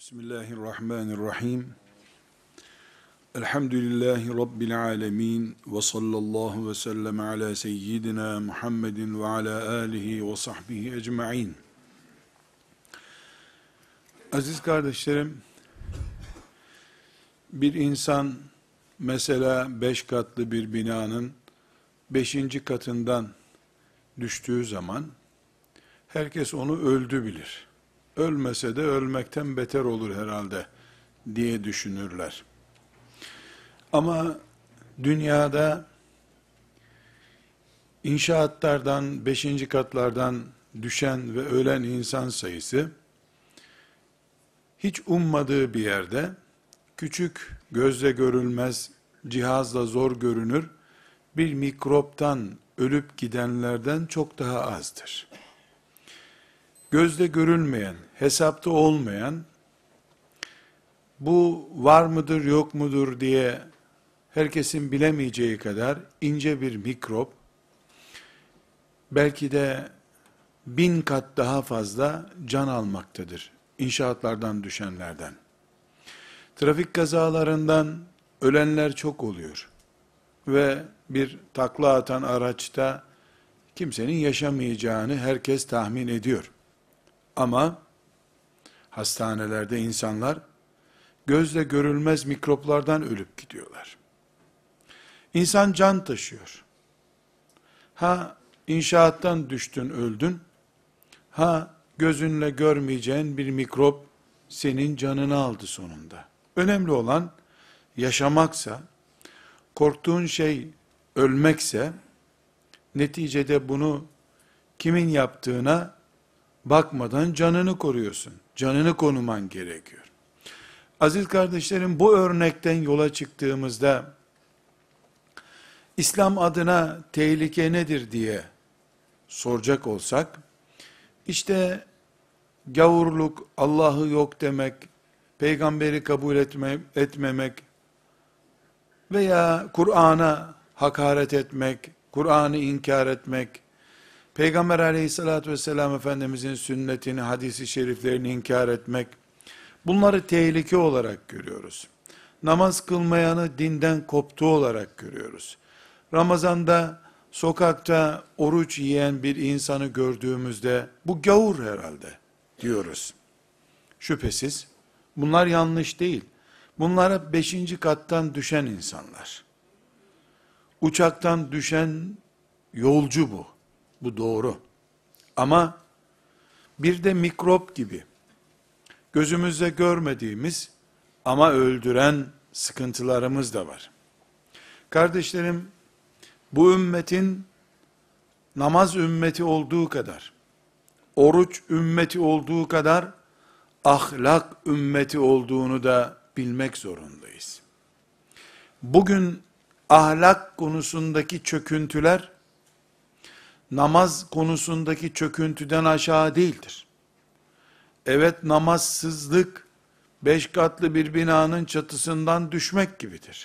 Bismillahirrahmanirrahim. Elhamdülillahi Rabbil alemin. Ve sallallahu ve sellem ala seyyidina Muhammedin ve ala alihi ve sahbihi ecma'in. Aziz kardeşlerim, bir insan mesela 5 katlı bir binanın 5. katından düştüğü zaman herkes onu öldü bilir. Ölmese de ölmekten beter olur herhalde diye düşünürler. Ama dünyada inşaatlardan, 5. katlardan düşen ve ölen insan sayısı hiç ummadığı bir yerde küçük, gözle görülmez, cihazla zor görünür bir mikroptan ölüp gidenlerden çok daha azdır. Gözle görülmeyen, hesapta olmayan, bu var mıdır yok mudur diye herkesin bilemeyeceği kadar ince bir mikrop, belki de 1000 kat daha fazla can almaktadır inşaatlardan düşenlerden. Trafik kazalarından ölenler çok oluyor ve bir takla atan araçta kimsenin yaşamayacağını herkes tahmin ediyor. Ama hastanelerde insanlar gözle görülmez mikroplardan ölüp gidiyorlar. İnsan can taşıyor. Ha inşaattan düştün öldün, ha gözünle görmeyeceğin bir mikrop senin canını aldı sonunda. Önemli olan yaşamaksa, korktuğun şey ölmekse, neticede bunu kimin yaptığına bakmadan canını koruyorsun. Canını koruman gerekiyor. Aziz kardeşlerim, bu örnekten yola çıktığımızda İslam adına tehlike nedir diye soracak olsak, işte gavurluk, Allah'ı yok demek, peygamberi kabul etmemek veya Kur'an'a hakaret etmek, Kur'an'ı inkar etmek, Peygamber aleyhissalatü vesselam Efendimizin sünnetini, hadisi şeriflerini inkar etmek, bunları tehlike olarak görüyoruz. Namaz kılmayanı dinden koptuğu olarak görüyoruz. Ramazanda, sokakta oruç yiyen bir insanı gördüğümüzde, bu gavur herhalde diyoruz. Şüphesiz, bunlar yanlış değil. Bunlar hep 5. kattan düşen insanlar. Uçaktan düşen yolcu bu. Bu doğru. Ama bir de mikrop gibi gözümüzle görmediğimiz ama öldüren sıkıntılarımız da var. Kardeşlerim, bu ümmetin namaz ümmeti olduğu kadar, oruç ümmeti olduğu kadar, ahlak ümmeti olduğunu da bilmek zorundayız. Bugün ahlak konusundaki çöküntüler, namaz konusundaki çöküntüden aşağı değildir. Evet, namazsızlık 5 katlı bir binanın çatısından düşmek gibidir.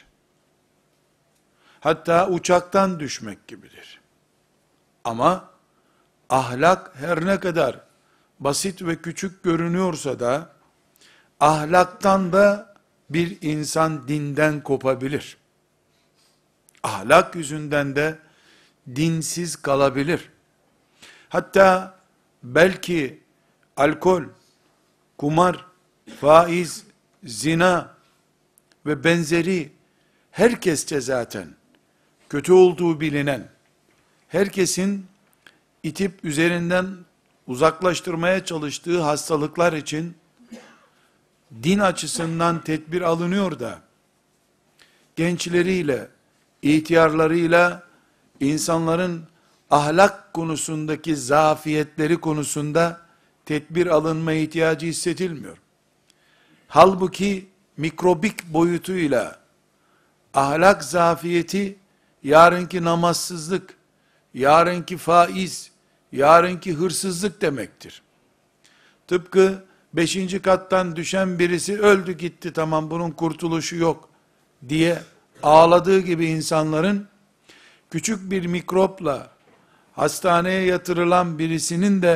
Hatta uçaktan düşmek gibidir. Ama ahlak her ne kadar basit ve küçük görünüyorsa da, ahlaktan da bir insan dinden kopabilir. Ahlak yüzünden de dinsiz kalabilir. Hatta belki alkol, kumar, faiz, zina ve benzeri herkesçe zaten kötü olduğu bilinen, herkesin itip üzerinden uzaklaştırmaya çalıştığı hastalıklar için din açısından tedbir alınıyor da, gençleriyle, ihtiyarlarıyla, insanların ahlak konusundaki zafiyetleri konusunda tedbir alınma ihtiyacı hissedilmiyor. Halbuki mikrobik boyutuyla ahlak zafiyeti, yarınki namazsızlık, yarınki faiz, yarınki hırsızlık demektir. Tıpkı 5. kattan düşen birisi öldü gitti, tamam bunun kurtuluşu yok diye ağladığı gibi insanların, küçük bir mikropla hastaneye yatırılan birisinin de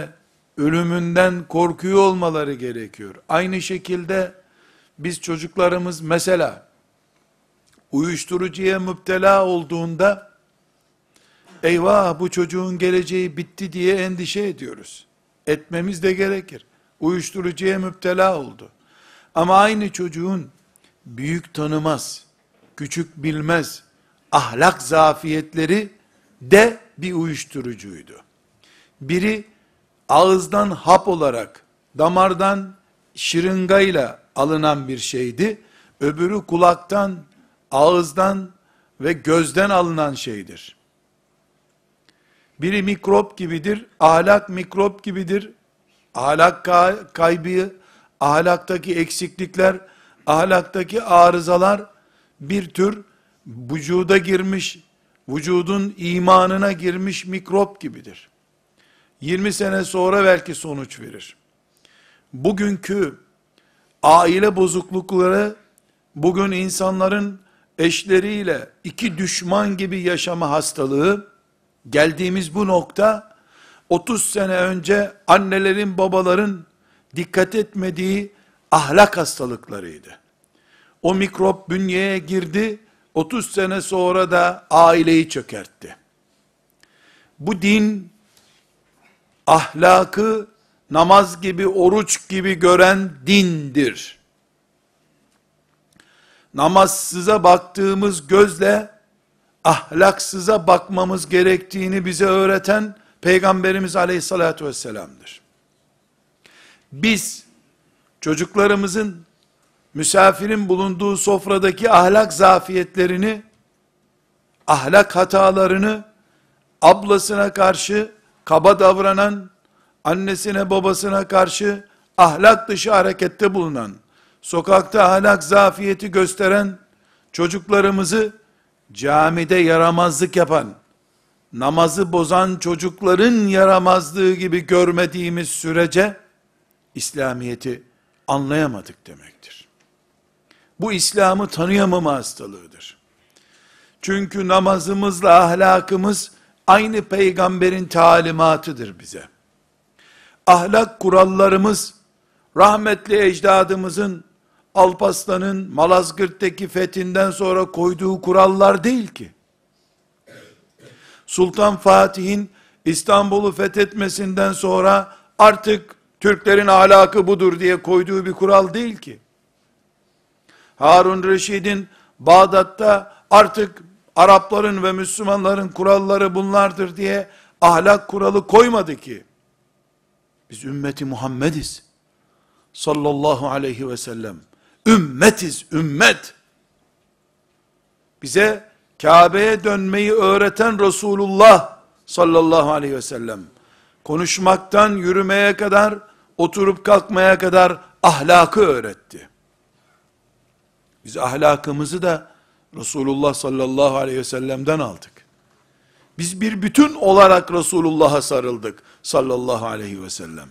ölümünden korkuyor olmaları gerekiyor. Aynı şekilde biz çocuklarımız mesela uyuşturucuya müptela olduğunda eyvah bu çocuğun geleceği bitti diye endişe ediyoruz. Etmemiz de gerekir. Uyuşturucuya müptela oldu. Ama aynı çocuğun büyük tanımaz, küçük bilmez, ahlak zafiyetleri de bir uyuşturucuydu. Biri ağızdan hap olarak, damardan şırıngayla alınan bir şeydi. Öbürü kulaktan, ağızdan ve gözden alınan şeydir. Biri mikrop gibidir, ahlak mikrop gibidir. Ahlak kaybı, ahlaktaki eksiklikler, ahlaktaki arızalar bir tür vücuda girmiş, vücudun imanına girmiş mikrop gibidir. 20 sene sonra belki sonuç verir. Bugünkü aile bozuklukları, bugün insanların eşleriyle iki düşman gibi yaşama hastalığı, geldiğimiz bu nokta, 30 sene önce annelerin, babaların dikkat etmediği ahlak hastalıklarıydı. O mikrop bünyeye girdi, 30 sene sonra da aileyi çökertti. Bu din, ahlakı namaz gibi, oruç gibi gören dindir. Namazsıza baktığımız gözle, ahlaksıza bakmamız gerektiğini bize öğreten, Peygamberimiz aleyhissalatü vesselam'dır. Biz, çocuklarımızın, misafirin bulunduğu sofradaki ahlak zafiyetlerini, ahlak hatalarını, ablasına karşı kaba davranan, annesine babasına karşı ahlak dışı harekette bulunan, sokakta ahlak zafiyeti gösteren çocuklarımızı camide yaramazlık yapan, namazı bozan çocukların yaramazlığı gibi görmediğimiz sürece İslamiyet'i anlayamadık demektir. Bu İslam'ı tanıyamama hastalığıdır. Çünkü namazımızla ahlakımız aynı peygamberin talimatıdır bize. Ahlak kurallarımız rahmetli ecdadımızın Alparslan'ın Malazgirt'teki fethinden sonra koyduğu kurallar değil ki. Sultan Fatih'in İstanbul'u fethetmesinden sonra artık Türklerin ahlakı budur diye koyduğu bir kural değil ki. Harun Reşid'in Bağdat'ta artık Arapların ve Müslümanların kuralları bunlardır diye ahlak kuralı koymadı ki. Biz ümmeti Muhammediz. Sallallahu aleyhi ve sellem. Ümmetiz, ümmet. Bize Kabe'ye dönmeyi öğreten Resulullah sallallahu aleyhi ve sellem. Konuşmaktan yürümeye kadar, oturup kalkmaya kadar ahlakı öğretti. Biz ahlakımızı da Resulullah sallallahu aleyhi ve sellem'den aldık. Biz bir bütün olarak Resulullah'a sarıldık sallallahu aleyhi ve sellem.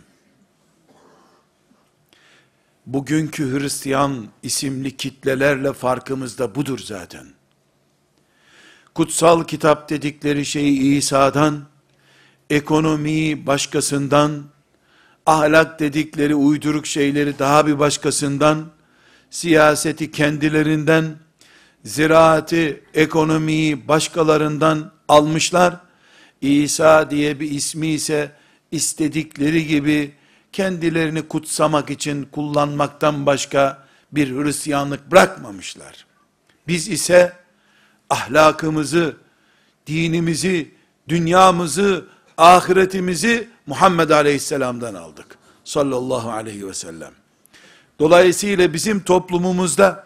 Bugünkü Hristiyan isimli kitlelerle farkımız da budur zaten. Kutsal kitap dedikleri şeyi İsa'dan, ekonomiyi başkasından, ahlak dedikleri uyduruk şeyleri daha bir başkasından, siyaseti kendilerinden, ziraati, ekonomiyi başkalarından almışlar. İsa diye bir ismi ise istedikleri gibi kendilerini kutsamak için kullanmaktan başka bir Hristiyanlık bırakmamışlar. Biz ise ahlakımızı, dinimizi, dünyamızı, ahiretimizi Muhammed Aleyhisselam'dan aldık. Sallallahu aleyhi ve sellem. Dolayısıyla bizim toplumumuzda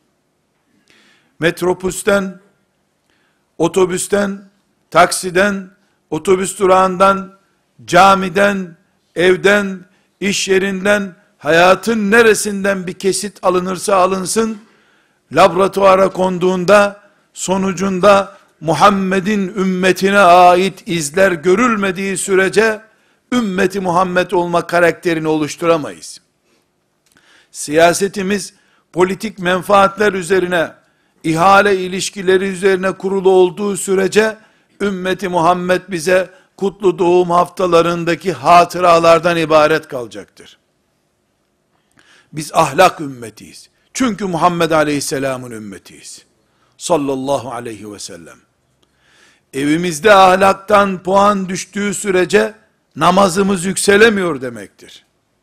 metrobüsten, otobüsten, taksiden, otobüs durağından, camiden, evden, iş yerinden, hayatın neresinden bir kesit alınırsa alınsın, laboratuvara konduğunda, sonucunda Muhammed'in ümmetine ait izler görülmediği sürece, ümmeti Muhammed olma karakterini oluşturamayız. Siyasetimiz, politik menfaatler üzerine, ihale ilişkileri üzerine kurulu olduğu sürece, ümmeti Muhammed bize kutlu doğum haftalarındaki hatıralardan ibaret kalacaktır. Biz ahlak ümmetiyiz. Çünkü Muhammed Aleyhisselam'ın ümmetiyiz. Sallallahu aleyhi ve sellem. Evimizde ahlaktan puan düştüğü sürece namazımız yükselemiyor demektir.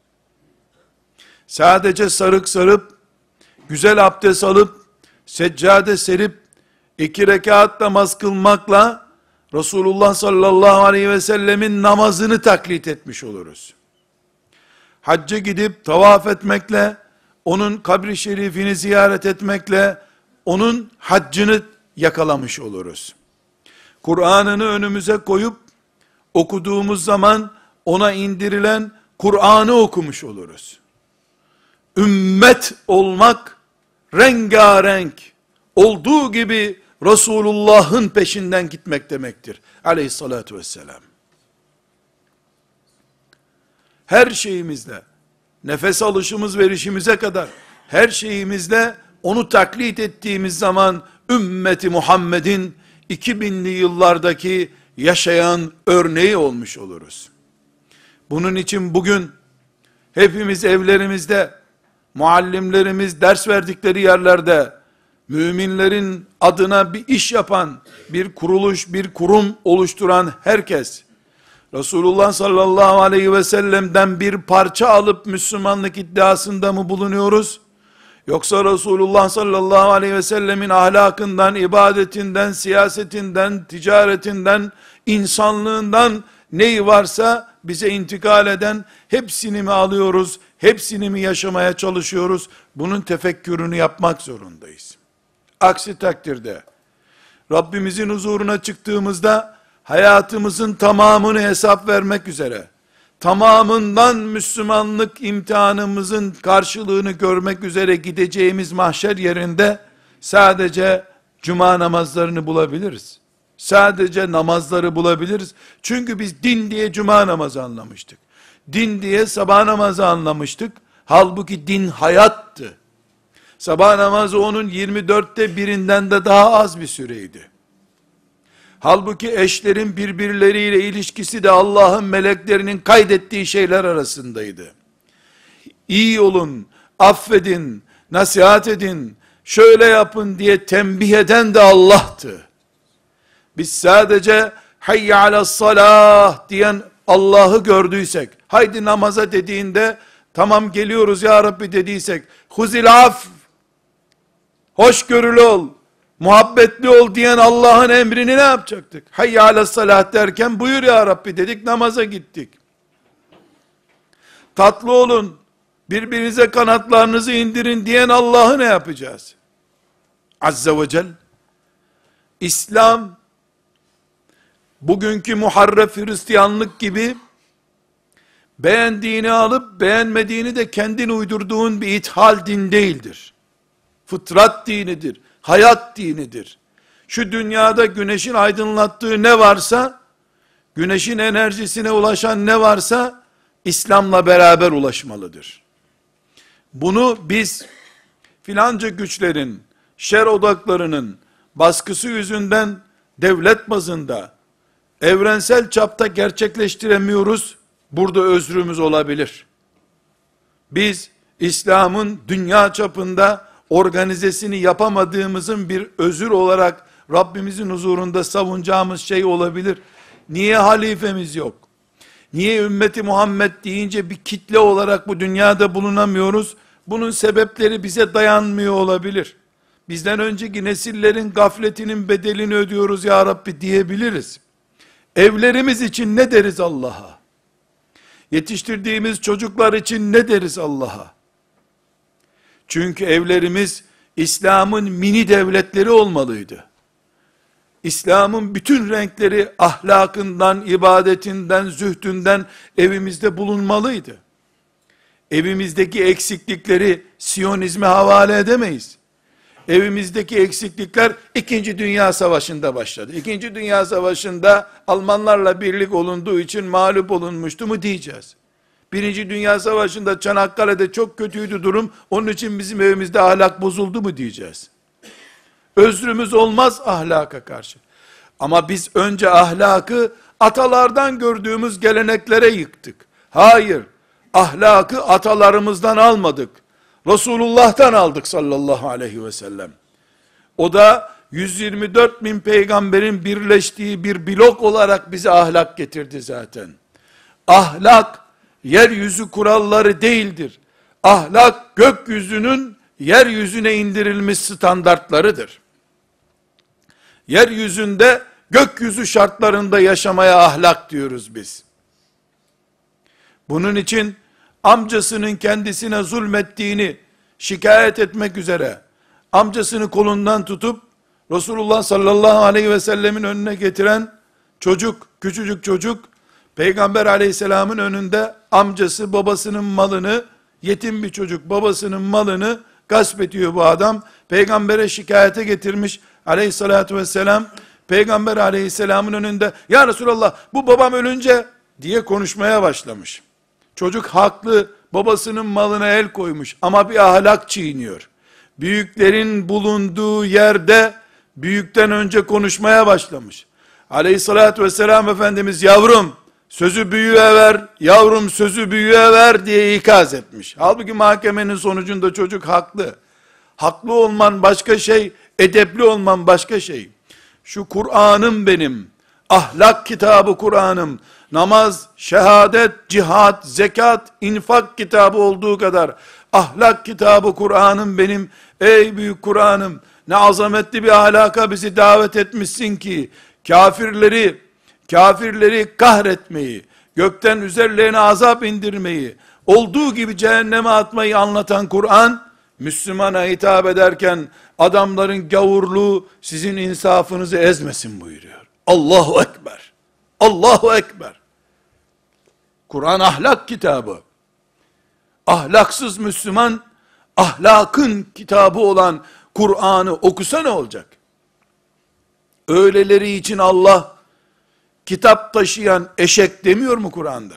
Sadece sarık sarıp, güzel abdest alıp, seccade serip, 2 rekat namaz kılmakla, Resulullah sallallahu aleyhi ve sellemin namazını taklit etmiş oluruz. Hacca gidip tavaf etmekle, onun kabri şerifini ziyaret etmekle, onun haccını yakalamış oluruz. Kur'an'ını önümüze koyup, okuduğumuz zaman, ona indirilen Kur'an'ı okumuş oluruz. Ümmet olmak, rengarenk, olduğu gibi Resulullah'ın peşinden gitmek demektir. Aleyhissalatu vesselam. Her şeyimizle, nefes alışımız verişimize kadar, her şeyimizle onu taklit ettiğimiz zaman, ümmeti Muhammed'in 2000'li yıllardaki yaşayan örneği olmuş oluruz. Bunun için bugün, hepimiz evlerimizde, muallimlerimiz ders verdikleri yerlerde, müminlerin adına bir iş yapan, bir kuruluş, bir kurum oluşturan herkes, Resulullah sallallahu aleyhi ve sellem'den bir parça alıp Müslümanlık iddiasında mı bulunuyoruz? Yoksa Resulullah sallallahu aleyhi ve sellemin ahlakından, ibadetinden, siyasetinden, ticaretinden, insanlığından neyi varsa bize intikal eden hepsini mi alıyoruz, hepsini mi yaşamaya çalışıyoruz? Bunun tefekkürünü yapmak zorundayız. Aksi takdirde Rabbimizin huzuruna çıktığımızda hayatımızın tamamını hesap vermek üzere, tamamından Müslümanlık imtihanımızın karşılığını görmek üzere gideceğimiz mahşer yerinde sadece cuma namazlarını bulabiliriz. Sadece namazları bulabiliriz. Çünkü biz din diye cuma namazı anlamıştık. Din diye sabah namazı anlamıştık. Halbuki din hayattı. Sabah namazı onun 24'te birinden de daha az bir süreydi. Halbuki eşlerin birbirleriyle ilişkisi de Allah'ın meleklerinin kaydettiği şeyler arasındaydı. İyi olun, affedin, nasihat edin, şöyle yapın diye tembih eden de Allah'tı. Biz sadece hayye alassalah diyen Allah'ı gördüysek, haydi namaza dediğinde, tamam geliyoruz ya Rabbi dediysek, huzil af, hoşgörülü ol, muhabbetli ol diyen Allah'ın emrini ne yapacaktık? Hayye alassalah derken, buyur ya Rabbi dedik, namaza gittik. Tatlı olun, birbirinize kanatlarınızı indirin diyen Allah'ı ne yapacağız? Azze ve Celle. İslam, bugünkü muharref Hristiyanlık gibi, beğendiğini alıp beğenmediğini de kendin uydurduğun bir ithal din değildir. Fıtrat dinidir, hayat dinidir. Şu dünyada güneşin aydınlattığı ne varsa, güneşin enerjisine ulaşan ne varsa, İslam'la beraber ulaşmalıdır. Bunu biz, filanca güçlerin, şer odaklarının baskısı yüzünden, devlet bazında, evrensel çapta gerçekleştiremiyoruz. Burada özrümüz olabilir. Biz, İslam'ın dünya çapında organizesini yapamadığımızın bir özür olarak Rabbimizin huzurunda savunacağımız şey olabilir. Niye halifemiz yok? Niye ümmeti Muhammed deyince bir kitle olarak bu dünyada bulunamıyoruz? Bunun sebepleri bize dayanmıyor olabilir. Bizden önceki nesillerin gafletinin bedelini ödüyoruz ya Rabbi diyebiliriz. Evlerimiz için ne deriz Allah'a? Yetiştirdiğimiz çocuklar için ne deriz Allah'a? Çünkü evlerimiz İslam'ın mini devletleri olmalıydı. İslam'ın bütün renkleri ahlakından, ibadetinden, zühdünden evimizde bulunmalıydı. Evimizdeki eksiklikleri Siyonizme havale edemeyiz. Evimizdeki eksiklikler 2. Dünya Savaşı'nda başladı. 2. Dünya Savaşı'nda Almanlarla birlik olunduğu için mağlup olunmuştu mu diyeceğiz. 1. Dünya Savaşı'nda Çanakkale'de çok kötüydü durum, onun için bizim evimizde ahlak bozuldu mu diyeceğiz. Özrümüz olmaz ahlaka karşı. Ama biz önce ahlakı atalardan gördüğümüz geleneklere yıktık. Hayır, ahlakı atalarımızdan almadık. Resulullah'tan aldık sallallahu aleyhi ve sellem. O da 124 bin peygamberin birleştiği bir blok olarak bize ahlak getirdi zaten. Ahlak, yeryüzü kuralları değildir. Ahlak, gökyüzünün yeryüzüne indirilmiş standartlarıdır. Yeryüzünde, gökyüzü şartlarında yaşamaya ahlak diyoruz biz. Bunun için amcasının kendisine zulmettiğini şikayet etmek üzere amcasını kolundan tutup Resulullah sallallahu aleyhi ve sellemin önüne getiren çocuk, küçücük çocuk, Peygamber aleyhisselamın önünde amcası babasının malını, yetim bir çocuk babasının malını gasp ediyor bu adam. Peygambere şikayete getirmiş aleyhissalatü vesselam. Peygamber aleyhisselamın önünde, ya Resulallah bu babam ölünce diye konuşmaya başlamış. Çocuk haklı, babasının malına el koymuş ama bir ahlak çiğniyor. Büyüklerin bulunduğu yerde büyükten önce konuşmaya başlamış. Aleyhissalatü vesselam Efendimiz, yavrum sözü büyüğe ver, yavrum sözü büyüğe ver diye ikaz etmiş. Halbuki mahkemenin sonucunda çocuk haklı. Haklı olman başka şey, edepli olman başka şey. Şu Kur'an'ım benim, ahlak kitabı Kur'an'ım, namaz, şehadet, cihat, zekat, infak kitabı olduğu kadar, ahlak kitabı Kur'an'ım benim, ey büyük Kur'an'ım, ne azametli bir ahlaka bizi davet etmişsin ki, kafirleri kahretmeyi, gökten üzerlerine azap indirmeyi, olduğu gibi cehenneme atmayı anlatan Kur'an, Müslümana hitap ederken, adamların gavurluğu sizin insafınızı ezmesin buyuruyor. Allahu Ekber. Allahu Ekber. Kur'an ahlak kitabı. Ahlaksız Müslüman, ahlakın kitabı olan Kur'an'ı okusa ne olacak? Öyleleri için Allah, kitap taşıyan eşek demiyor mu Kur'an'da?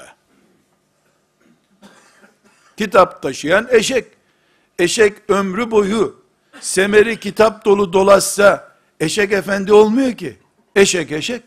Kitap taşıyan eşek. Eşek ömrü boyu semeri kitap dolu dolaşsa eşek efendi olmuyor ki. Eşek eşek.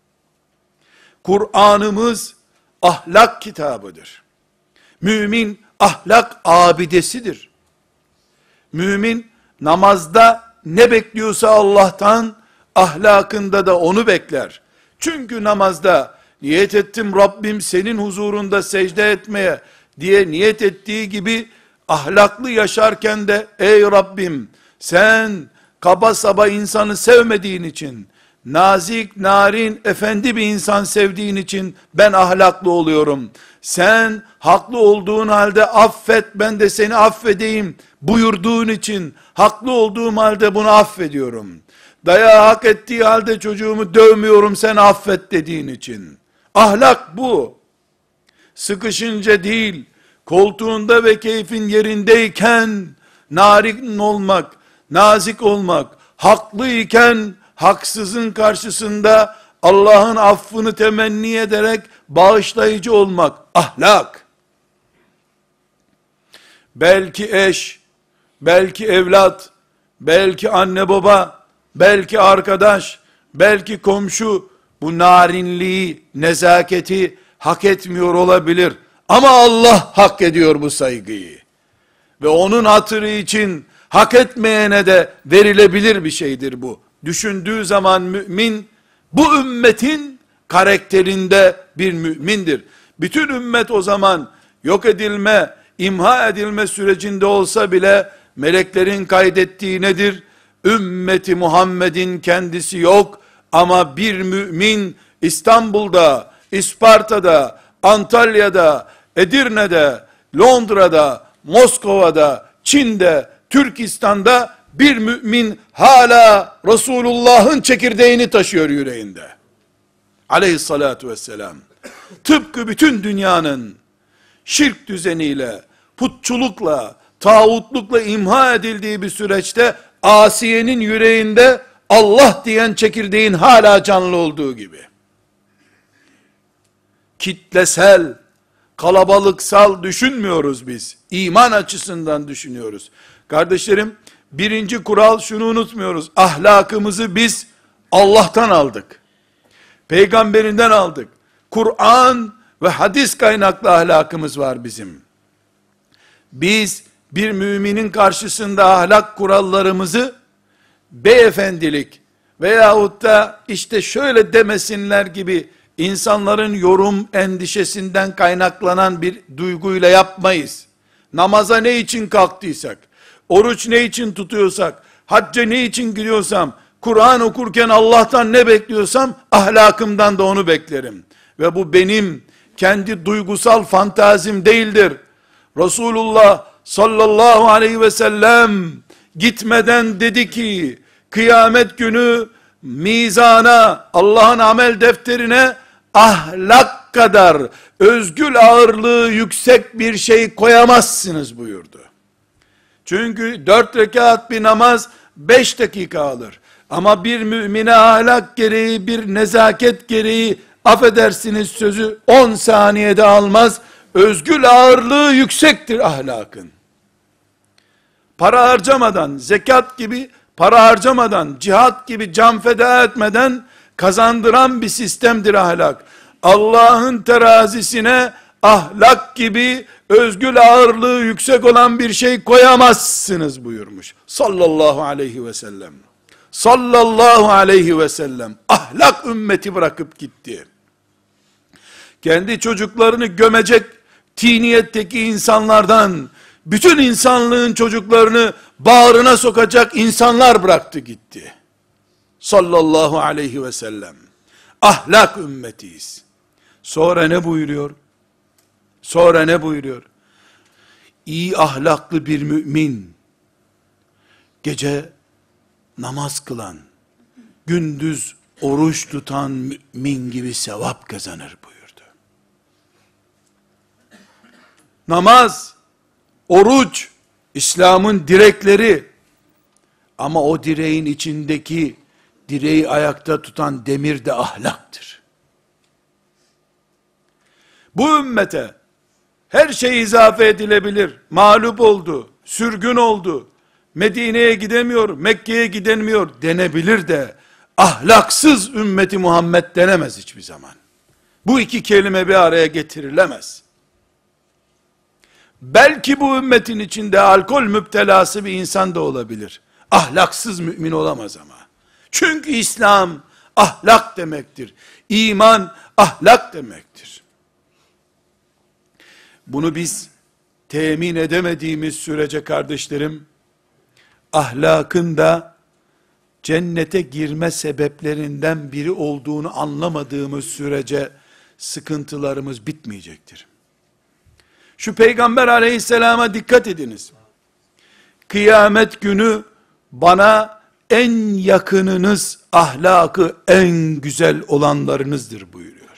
Kur'an'ımız ahlak kitabıdır. Mümin ahlak abidesidir. Mümin namazda ne bekliyorsa Allah'tan, ahlakında da onu bekler. Çünkü namazda niyet ettim Rabbim senin huzurunda secde etmeye diye niyet ettiği gibi, ahlaklı yaşarken de ey Rabbim sen kaba saba insanı sevmediğin için, nazik, narin, efendi bir insan sevdiğin için ben ahlaklı oluyorum. Sen haklı olduğun halde affet, ben de seni affedeyim buyurduğun için, haklı olduğum halde bunu affediyorum. Dayağı hak ettiği halde çocuğumu dövmüyorum, sen affet dediğin için. Ahlak bu. Sıkışınca değil, koltuğunda ve keyfin yerindeyken narin olmak, nazik olmak, haklıyken haksızın karşısında Allah'ın affını temenni ederek bağışlayıcı olmak, ahlak. Belki eş, belki evlat, belki anne baba, belki arkadaş, belki komşu bu narinliği, nezaketi hak etmiyor olabilir. Ama Allah hak ediyor bu saygıyı. Ve onun hatırı için hak etmeyene de verilebilir bir şeydir bu. Düşündüğü zaman mümin, bu ümmetin karakterinde bir mümindir. Bütün ümmet o zaman yok edilme, imha edilme sürecinde olsa bile, meleklerin kaydettiği nedir? Ümmeti Muhammed'in kendisi yok, ama bir mümin İstanbul'da, İsparta'da, Antalya'da, Edirne'de, Londra'da, Moskova'da, Çin'de, Türkistan'da bir mümin hala Resulullah'ın çekirdeğini taşıyor yüreğinde. Aleyhissalatu vesselam. Tıpkı bütün dünyanın şirk düzeniyle, putçulukla, tağutlukla imha edildiği bir süreçte, Asiye'nin yüreğinde Allah diyen çekirdeğin hala canlı olduğu gibi. Kitlesel, kalabalıksal düşünmüyoruz biz. İman açısından düşünüyoruz. Kardeşlerim, birinci kural şunu unutmuyoruz. Ahlakımızı biz Allah'tan aldık. Peygamberinden aldık. Kur'an ve hadis kaynaklı ahlakımız var bizim. Biz bir müminin karşısında ahlak kurallarımızı beyefendilik veyahut da işte şöyle demesinler gibi insanların yorum endişesinden kaynaklanan bir duyguyla yapmayız. Namaza ne için kalktıysak, oruç ne için tutuyorsak, hacca ne için gidiyorsam, Kur'an okurken Allah'tan ne bekliyorsam, ahlakımdan da onu beklerim. Ve bu benim kendi duygusal fantazim değildir. Resulullah sallallahu aleyhi ve sellem gitmeden dedi ki, kıyamet günü mizana, Allah'ın amel defterine ahlak kadar özgül ağırlığı yüksek bir şey koyamazsınız buyurdu. Çünkü 4 rekat bir namaz 5 dakika alır. Ama bir mümine ahlak gereği, bir nezaket gereği, affedersiniz sözü 10 saniyede almaz. Özgül ağırlığı yüksektir ahlakın. Para harcamadan, zekat gibi para harcamadan, cihat gibi can feda etmeden kazandıran bir sistemdir ahlak. Allah'ın terazisine ahlak gibi özgül ağırlığı yüksek olan bir şey koyamazsınız buyurmuş. Sallallahu aleyhi ve sellem. Sallallahu aleyhi ve sellem. Ahlak ümmeti bırakıp gitti. Kendi çocuklarını gömecek tiniyetteki insanlardan, bütün insanlığın çocuklarını bağrına sokacak insanlar bıraktı gitti. Sallallahu aleyhi ve sellem. Ahlak ümmetiyiz. Sonra ne buyuruyor? Sonra ne buyuruyor? İyi ahlaklı bir mümin, gece namaz kılan, gündüz oruç tutan mümin gibi sevap kazanır buyurdu. Namaz, oruç, İslam'ın direkleri, ama o direğin içindeki, direği ayakta tutan demir de ahlaktır. Bu ümmete her şey izafe edilebilir. Mağlup oldu, sürgün oldu, Medine'ye gidemiyor, Mekke'ye gidemiyor denebilir de, ahlaksız ümmeti Muhammed denemez hiçbir zaman. Bu iki kelime bir araya getirilemez. Belki bu ümmetin içinde alkol müptelası bir insan da olabilir. Ahlaksız mümin olamaz ama. Çünkü İslam ahlak demektir. İman ahlak demektir. Bunu biz temin edemediğimiz sürece kardeşlerim, ahlakın da cennete girme sebeplerinden biri olduğunu anlamadığımız sürece sıkıntılarımız bitmeyecektir. Şu Peygamber aleyhisselama dikkat ediniz. Kıyamet günü bana en yakınınız ahlakı en güzel olanlarınızdır buyuruyor.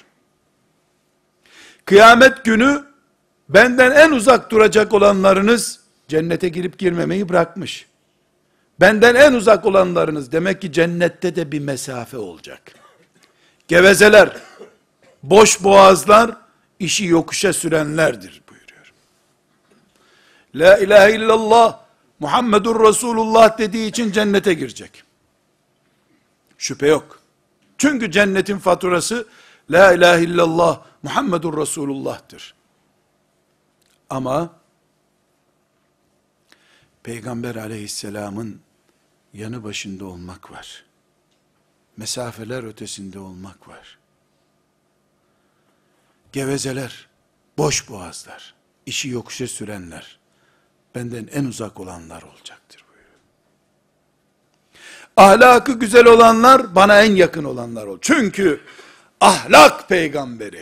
Kıyamet günü benden en uzak duracak olanlarınız cennete girip girmemeyi bırakmış. Benden en uzak olanlarınız demek ki cennette de bir mesafe olacak. Gevezeler, boş boğazlar, işi yokuşa sürenlerdir buyuruyor. La ilahe illallah Muhammedur Resulullah dediği için cennete girecek. Şüphe yok. Çünkü cennetin faturası la ilahe illallah Muhammedur Resulullah'tır. Ama Peygamber aleyhisselamın yanı başında olmak var. Mesafeler ötesinde olmak var. Gevezeler, boş boğazlar, işi yokuşa sürenler, benden en uzak olanlar olacaktır buyuruyor. Ahlakı güzel olanlar, bana en yakın olanlar olur. Çünkü ahlak peygamberi,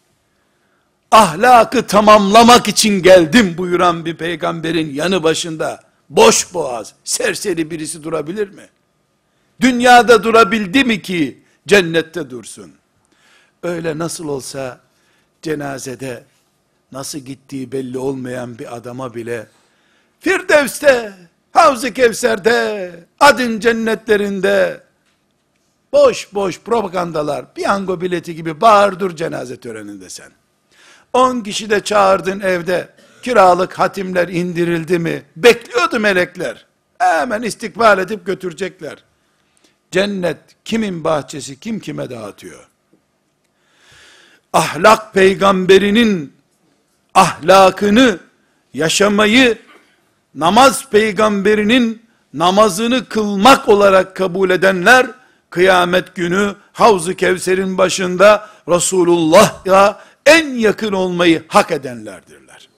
ahlakı tamamlamak için geldim buyuran bir peygamberin yanı başında, boş boğaz, serseri birisi durabilir mi? Dünyada durabildi mi ki, cennette dursun? Öyle nasıl olsa, cenazede, nasıl gittiği belli olmayan bir adama bile, Firdevs'te, Havz-ı Kevser'de, Adın cennetlerinde, boş boş propagandalar, piyango bileti gibi bağır dur cenaze töreninde sen. 10 kişi de çağırdın evde, kiralık hatimler indirildi mi, bekliyordu melekler. Hemen istikbal edip götürecekler. Cennet kimin bahçesi, kim kime dağıtıyor? ahlak peygamberinin ahlakını yaşamayı, namaz peygamberinin namazını kılmak olarak kabul edenler, kıyamet günü Havz-ı Kevser'in başında Resulullah'la en yakın olmayı hak edenlerdirler.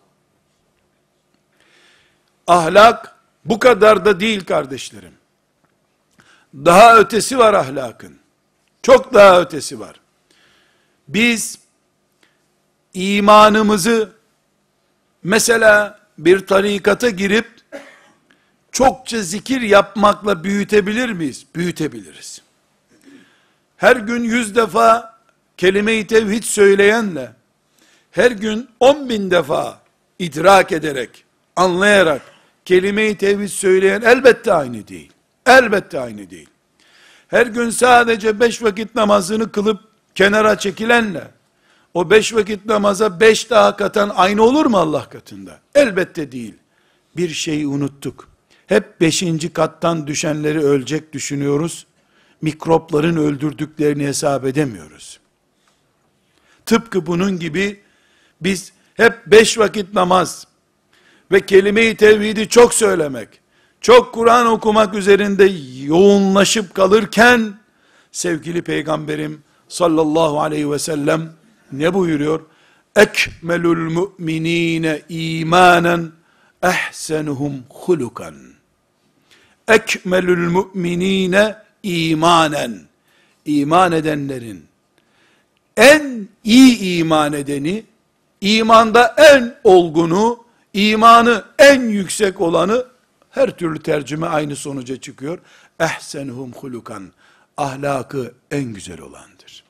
Ahlak bu kadar da değil kardeşlerim. Daha ötesi var ahlakın. Çok daha ötesi var. Biz imanımızı mesela bir tarikata girip çokça zikir yapmakla büyütebilir miyiz? Büyütebiliriz. Her gün 100 defa kelime-i tevhid söyleyenle, her gün 10.000 defa idrak ederek, anlayarak, kelime-i tevhid söyleyen elbette aynı değil. Elbette aynı değil. Her gün sadece 5 vakit namazını kılıp kenara çekilenle, o 5 vakit namaza 5 daha katan aynı olur mu Allah katında? Elbette değil. Bir şeyi unuttuk. Hep 5. kattan düşenleri ölecek düşünüyoruz. Mikropların öldürdüklerini hesap edemiyoruz. Tıpkı bunun gibi biz hep 5 vakit namaz ve kelime-i tevhidi çok söylemek, çok Kur'an okumak üzerinde yoğunlaşıp kalırken, sevgili peygamberim sallallahu aleyhi ve sellem ne buyuruyor? Ekmelul mu'minine imanen ehsenuhum hulukan. Ekmelul mu'minine imanen. İman edenlerin en iyi iman edeni, imanda en olgunu, imanı en yüksek olanı, her türlü tercüme aynı sonuca çıkıyor. Ehsenuhum hulukan. Ahlakı en güzel olandır.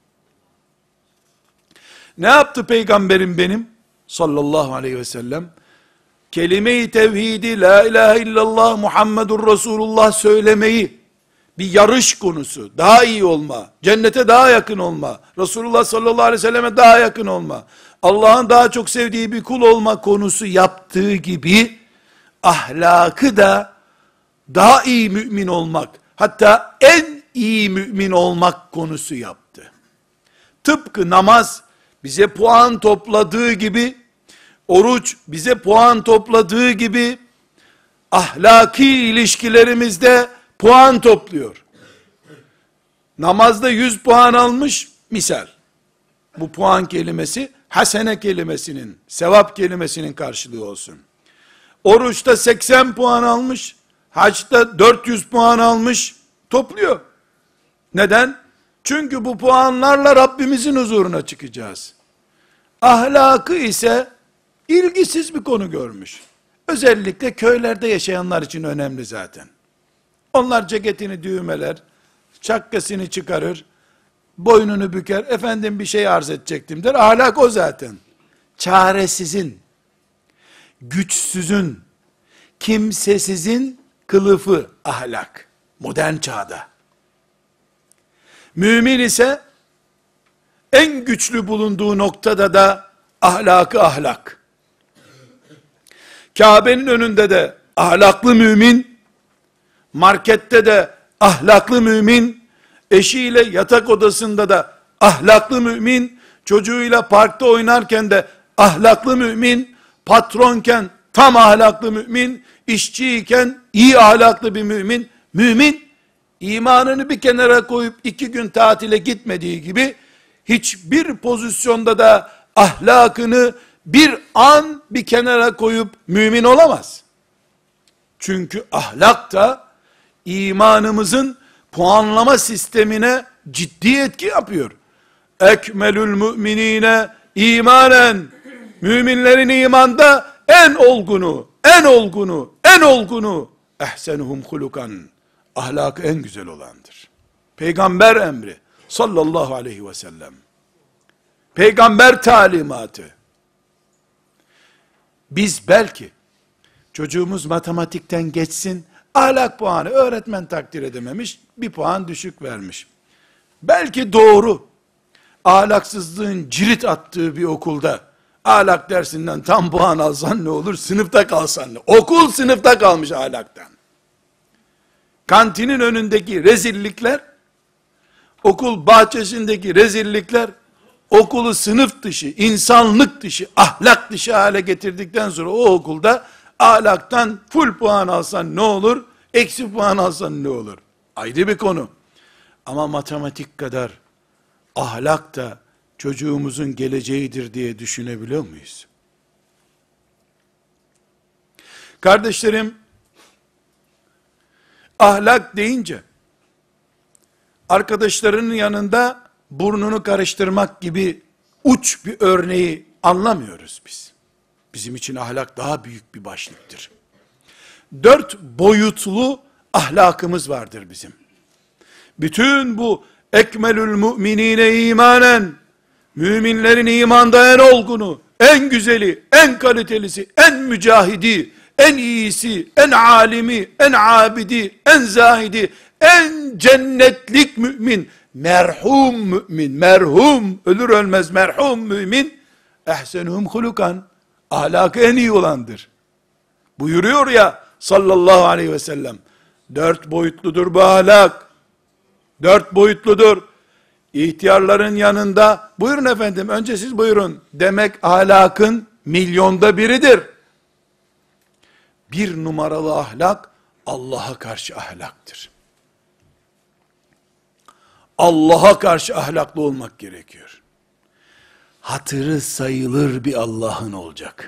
Ne yaptı peygamberim benim? Sallallahu aleyhi ve sellem. Kelime-i tevhidi, la ilahe illallah Muhammedur Resulullah söylemeyi, bir yarış konusu, daha iyi olma, cennete daha yakın olma, Resulullah sallallahu aleyhi ve selleme daha yakın olma, Allah'ın daha çok sevdiği bir kul olma konusu yaptığı gibi, ahlakı da daha iyi mümin olmak, hatta en iyi mümin olmak konusu yaptı. Tıpkı namaz bize puan topladığı gibi, oruç bize puan topladığı gibi, ahlaki ilişkilerimizde puan topluyor. Namazda 100 puan almış, misal. Bu puan kelimesi, hasene kelimesinin, sevap kelimesinin karşılığı olsun. Oruçta 80 puan almış, haçta 400 puan almış, topluyor. Neden? Çünkü bu puanlarla Rabbimizin huzuruna çıkacağız. Ahlakı ise ilgisiz bir konu görmüş. Özellikle köylerde yaşayanlar için önemli zaten. Onlar ceketini düğmeler, şapkasını çıkarır, boynunu büker, efendim bir şey arz edecektim der. Ahlak o zaten. Çaresizin, güçsüzün, kimsesizin kılıfı ahlak. Modern çağda. Mümin ise en güçlü bulunduğu noktada da ahlakı ahlak. Kabe'nin önünde de ahlaklı mümin, markette de ahlaklı mümin, eşiyle yatak odasında da ahlaklı mümin, çocuğuyla parkta oynarken de ahlaklı mümin, patronken tam ahlaklı mümin, işçiyken iyi ahlaklı bir mümin. Mümin, imanını bir kenara koyup 2 gün tatile gitmediği gibi, hiçbir pozisyonda da ahlakını bir an bir kenara koyup mümin olamaz. Çünkü ahlak da imanımızın puanlama sistemine ciddi etki yapıyor. Ekmelül müminine imanen, müminlerin imanda en olgunu, ehsenuhum hulukan, ahlakı en güzel olandır. Peygamber emri, sallallahu aleyhi ve sellem. Peygamber talimatı. Biz belki, çocuğumuz matematikten geçsin, ahlak puanı öğretmen takdir edememiş, 1 puan düşük vermiş. Belki doğru, ahlaksızlığın cirit attığı bir okulda, ahlak dersinden tam puan alsan ne olur, sınıfta kalsan ne? Okul sınıfta kalmış ahlaktan. Kantinin önündeki rezillikler, okul bahçesindeki rezillikler, okulu sınıf dışı, insanlık dışı, ahlak dışı hale getirdikten sonra o okulda ahlaktan full puan alsan ne olur? Eksi puan alsan ne olur? Ayrı bir konu. Ama matematik kadar ahlak da çocuğumuzun geleceğidir diye düşünebiliyor muyuz? Kardeşlerim, ahlak deyince arkadaşlarının yanında burnunu karıştırmak gibi uç bir örneği anlamıyoruz biz. Bizim için ahlak daha büyük bir başlıktır. 4 boyutlu ahlakımız vardır bizim. Bütün bu ekmelül müminine imanen, müminlerin imanda en olgunu, en güzeli, en kalitelisi, en mücahidi, en iyisi, en alimi, en abidi, en zahidi, en cennetlik mümin, merhum mümin, merhum, ölür ölmez merhum mümin, ehsenuhum hulukan, ahlakı en iyi olandır. Buyuruyor ya sallallahu aleyhi ve sellem, 4 boyutludur bu ahlak, 4 boyutludur. İhtiyarların yanında, buyurun efendim, önce siz buyurun demek ahlakın milyonda biridir. Bir numaralı ahlak, Allah'a karşı ahlaktır. Allah'a karşı ahlaklı olmak gerekiyor. Hatırı sayılır bir Allah'ın olacak.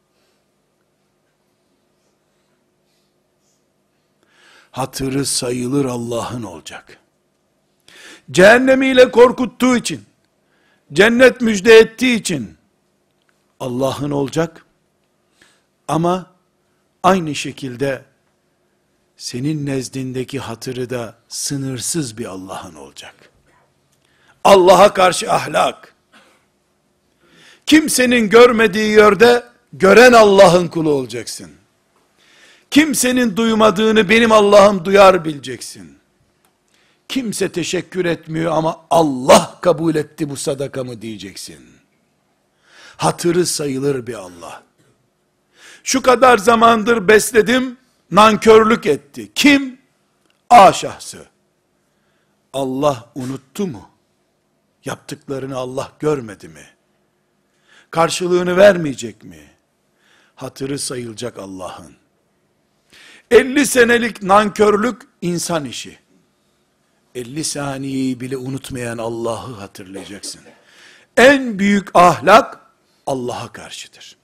Hatırı sayılır Allah'ın olacak. Cehennemiyle korkuttuğu için, cennet müjde ettiği için Allah'ın olacak. Ama aynı şekilde senin nezdindeki hatırı da sınırsız bir Allah'ın olacak. Allah'a karşı ahlak. Kimsenin görmediği yerde gören Allah'ın kulu olacaksın. Kimsenin duymadığını benim Allah'ım duyar bileceksin. Kimse teşekkür etmiyor ama Allah kabul etti bu sadakamı diyeceksin. Hatırı sayılır bir Allah. Şu kadar zamandır besledim, nankörlük etti. Kim? A şahsı. Allah unuttu mu? Yaptıklarını Allah görmedi mi? Karşılığını vermeyecek mi? Hatırı sayılacak Allah'ın. 50 senelik nankörlük insan işi. 50 saniyeyi bile unutmayan Allah'ı hatırlayacaksın. En büyük ahlak Allah'a karşıdır.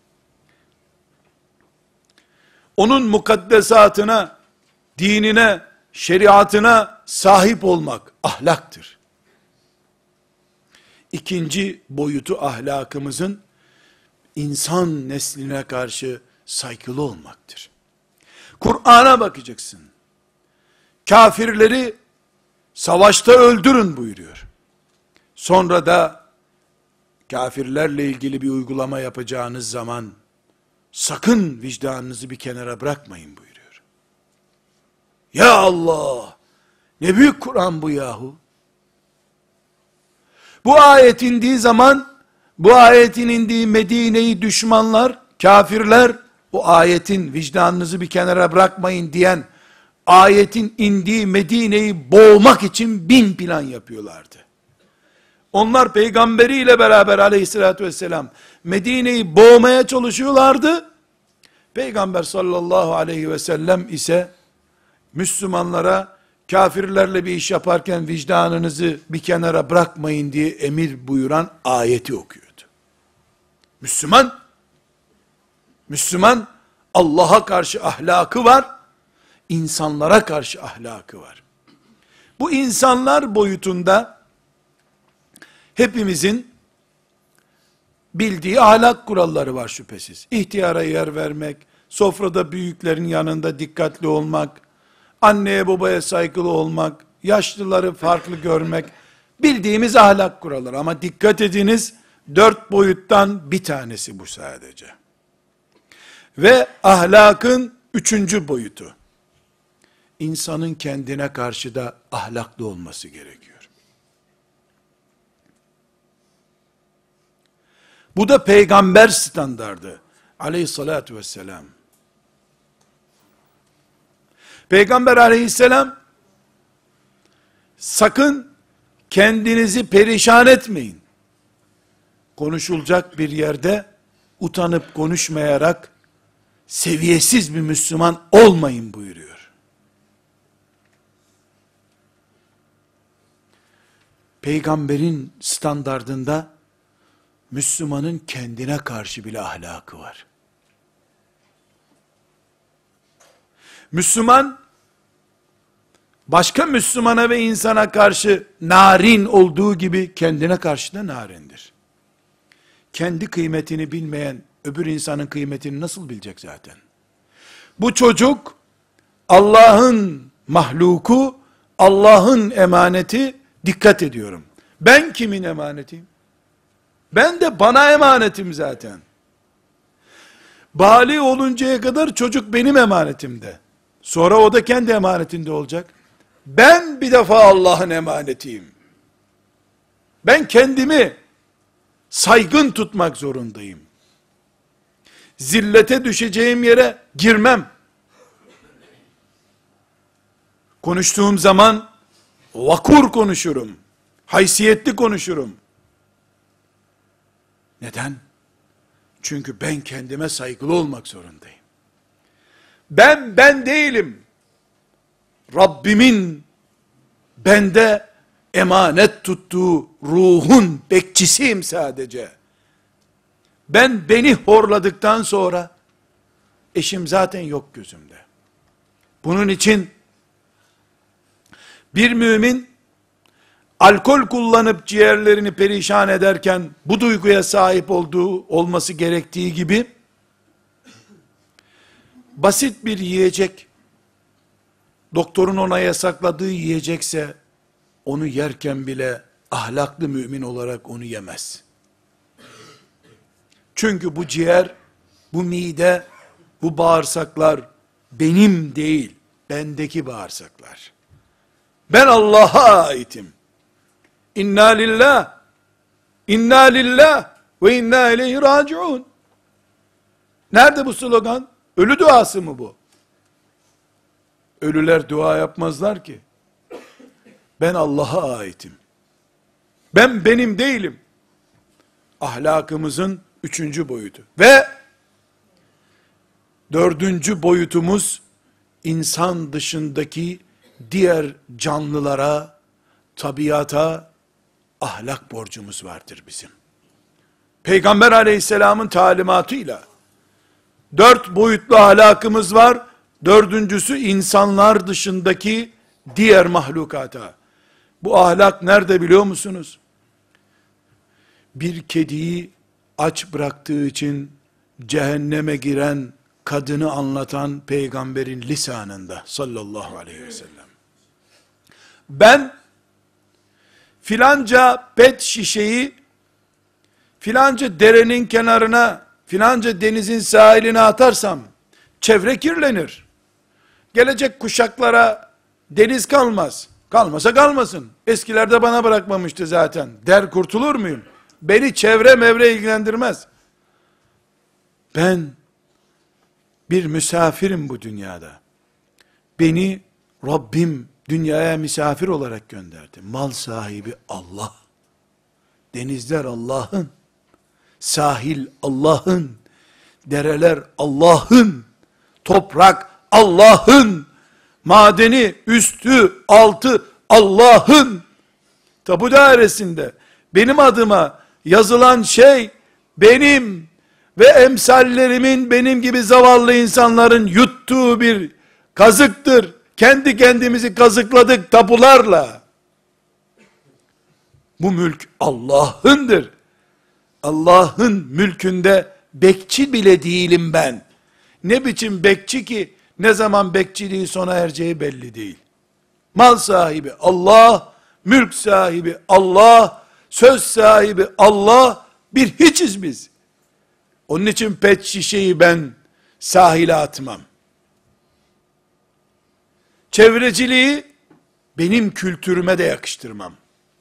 Onun mukaddesatına, dinine, şeriatına sahip olmak ahlaktır. İkinci boyutu ahlakımızın insan nesline karşı saygılı olmaktır. Kur'an'a bakacaksın. Kafirleri savaşta öldürün buyuruyor. Sonra da kafirlerle ilgili bir uygulama yapacağınız zaman sakın vicdanınızı bir kenara bırakmayın buyuruyor. Ya Allah! Ne büyük Kur'an bu yahu! Bu ayet indiği zaman, bu ayetin indiği Medine'yi düşmanlar, kafirler, o ayetin vicdanınızı bir kenara bırakmayın diyen, ayetin indiği Medine'yi boğmak için 1000 plan yapıyorlardı. Onlar peygamberiyle beraber aleyhissalatü vesselam Medine'yi boğmaya çalışıyorlardı. Peygamber sallallahu aleyhi ve sellem ise Müslümanlara kafirlerle bir iş yaparken vicdanınızı bir kenara bırakmayın diye emir buyuran ayeti okuyordu. Müslüman Allah'a karşı ahlakı var, insanlara karşı ahlakı var. Bu insanlar boyutunda hepimizin bildiği ahlak kuralları var şüphesiz. İhtiyara yer vermek, sofrada büyüklerin yanında dikkatli olmak, anneye babaya saygılı olmak, yaşlıları farklı görmek, bildiğimiz ahlak kuralları. Ama dikkat ediniz, 4 boyuttan bir tanesi bu sadece. Ve ahlakın 3. boyutu, insanın kendine karşı da ahlaklı olması gerekiyor. Bu da peygamber standardı. Aleyhissalatü vesselam. Peygamber aleyhisselam, sakın kendinizi perişan etmeyin. konuşulacak bir yerde utanıp konuşmayarak seviyesiz bir Müslüman olmayın buyuruyor. Peygamberin standardında Müslümanın kendine karşı bile ahlakı var. Müslüman, başka Müslümana ve insana karşı narin olduğu gibi kendine karşı da narindir. Kendi kıymetini bilmeyen öbür insanın kıymetini nasıl bilecek zaten? Bu çocuk Allah'ın mahluku, Allah'ın emaneti. Dikkat ediyorum. Ben kimin emanetiyim? Ben de bana emanetim zaten. Bali oluncaya kadar çocuk benim emanetimde. Sonra o da kendi emanetinde olacak. Ben bir defa Allah'ın emanetiyim. Ben kendimi saygın tutmak zorundayım. Zillete düşeceğim yere girmem. Konuştuğum zaman vakur konuşurum. Haysiyetli konuşurum. Neden? Çünkü ben kendime saygılı olmak zorundayım. Ben değilim. Rabbimin bende emanet tuttuğu ruhun bekçisiyim sadece. Ben beni horladıktan sonra eşim zaten yok gözümde. Bunun için bir mümin alkol kullanıp ciğerlerini perişan ederken bu duyguya sahip olması gerektiği gibi basit bir yiyecek, doktorun ona yasakladığı yiyecekse onu yerken bile ahlaklı mümin olarak onu yemez. Çünkü bu ciğer, bu mide, bu bağırsaklar benim değil, bendeki bağırsaklar. Ben Allah'a aitim. İnna lillah, inna lillah ve inna ileyhi raciun. Nerede bu slogan? Ölü duası mı bu? Ölüler dua yapmazlar ki. Ben Allah'a aitim. Ben benim değilim. Ahlakımızın 3. boyutu. Ve 4. boyutumuz, insan dışındaki diğer canlılara, tabiata ahlak borcumuz vardır bizim. Peygamber aleyhisselamın talimatıyla 4 boyutlu ahlakımız var. 4.'sü insanlar dışındaki diğer mahlukata. Bu ahlak nerede biliyor musunuz? Bir kediyi aç bıraktığı için cehenneme giren kadını anlatan peygamberin lisanında sallallahu aleyhi ve sellem. Ben filanca pet şişeyi filanca derenin kenarına, filanca denizin sahiline atarsam çevre kirlenir. Gelecek kuşaklara deniz kalmaz. Kalmasa kalmasın. Eskilerde bana bırakmamıştı zaten. Der kurtulur muyum? Beni çevre mevre ilgilendirmez. Ben bir misafirim bu dünyada. Beni Rabbim dünyaya misafir olarak gönderdi. Mal sahibi Allah. Denizler Allah'ın. Sahil Allah'ın. Dereler Allah'ın. Toprak Allah'ın. Madeni, üstü, altı Allah'ın. Tabu dairesinde benim adıma yazılan şey benim ve emsallerimin, benim gibi zavallı insanların yuttuğu bir kazıktır. Kendi kendimizi kazıkladık tapularla. Bu mülk Allah'ındır. Allah'ın mülkünde bekçi bile değilim ben. Ne biçim bekçi ki ne zaman bekçiliği sona ereceği belli değil. Mal sahibi Allah, mülk sahibi Allah, söz sahibi Allah, bir hiçiz biz. Onun için pet şişeyi ben sahile atmam. Çevreciliği benim kültürüme de yakıştırmam.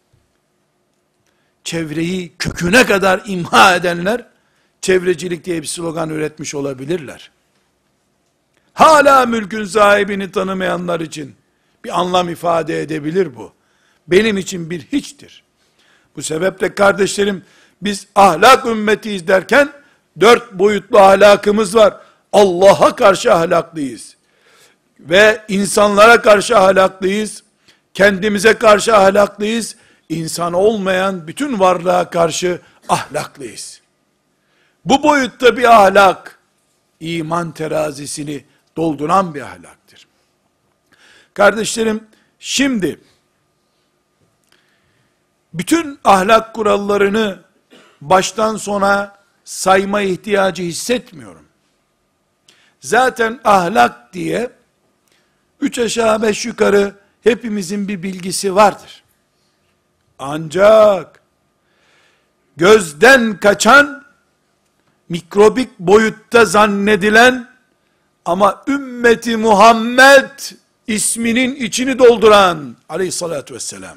Çevreyi köküne kadar imha edenler, çevrecilik diye bir slogan üretmiş olabilirler. Hala mülkün sahibini tanımayanlar için bir anlam ifade edebilir bu. Benim için bir hiçtir. Bu sebeple kardeşlerim, Biz ahlak ümmetiyiz derken, 4 boyutlu ahlakımız var. Allah'a karşı ahlaklıyız. Ve insanlara karşı ahlaklıyız. Kendimize karşı ahlaklıyız. İnsan olmayan bütün varlığa karşı ahlaklıyız. Bu boyutta bir ahlak, iman terazisini dolduran bir ahlaktır. Kardeşlerim, şimdi bütün ahlak kurallarını baştan sona sayma ihtiyacı hissetmiyorum. Zaten ahlak diye 3 aşağı 5 yukarı hepimizin bir bilgisi vardır. Ancak gözden kaçan, mikrobik boyutta zannedilen ama ümmeti Muhammed isminin içini dolduran aleyhissalatü vesselam,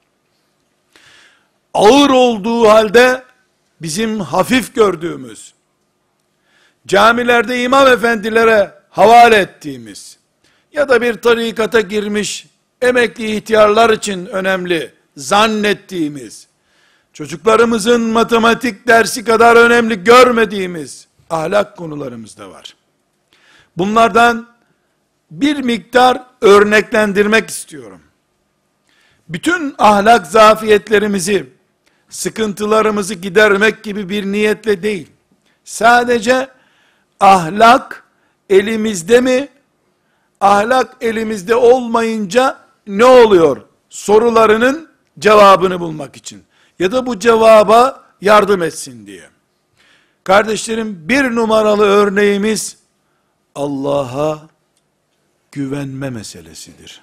ağır olduğu halde bizim hafif gördüğümüz, camilerde imam efendilere havale ettiğimiz ya da bir tarikata girmiş emekli ihtiyarlar için önemli zannettiğimiz, çocuklarımızın matematik dersi kadar önemli görmediğimiz ahlak konularımız da var. Bunlardan bir miktar örneklendirmek istiyorum. Bütün ahlak zafiyetlerimizi, sıkıntılarımızı gidermek gibi bir niyetle değil, sadece ahlak elimizde mi, ahlak elimizde olmayınca ne oluyor sorularının cevabını bulmak için ya da bu cevaba yardım etsin diye. Kardeşlerim, bir numaralı örneğimiz Allah'a güvenme meselesidir.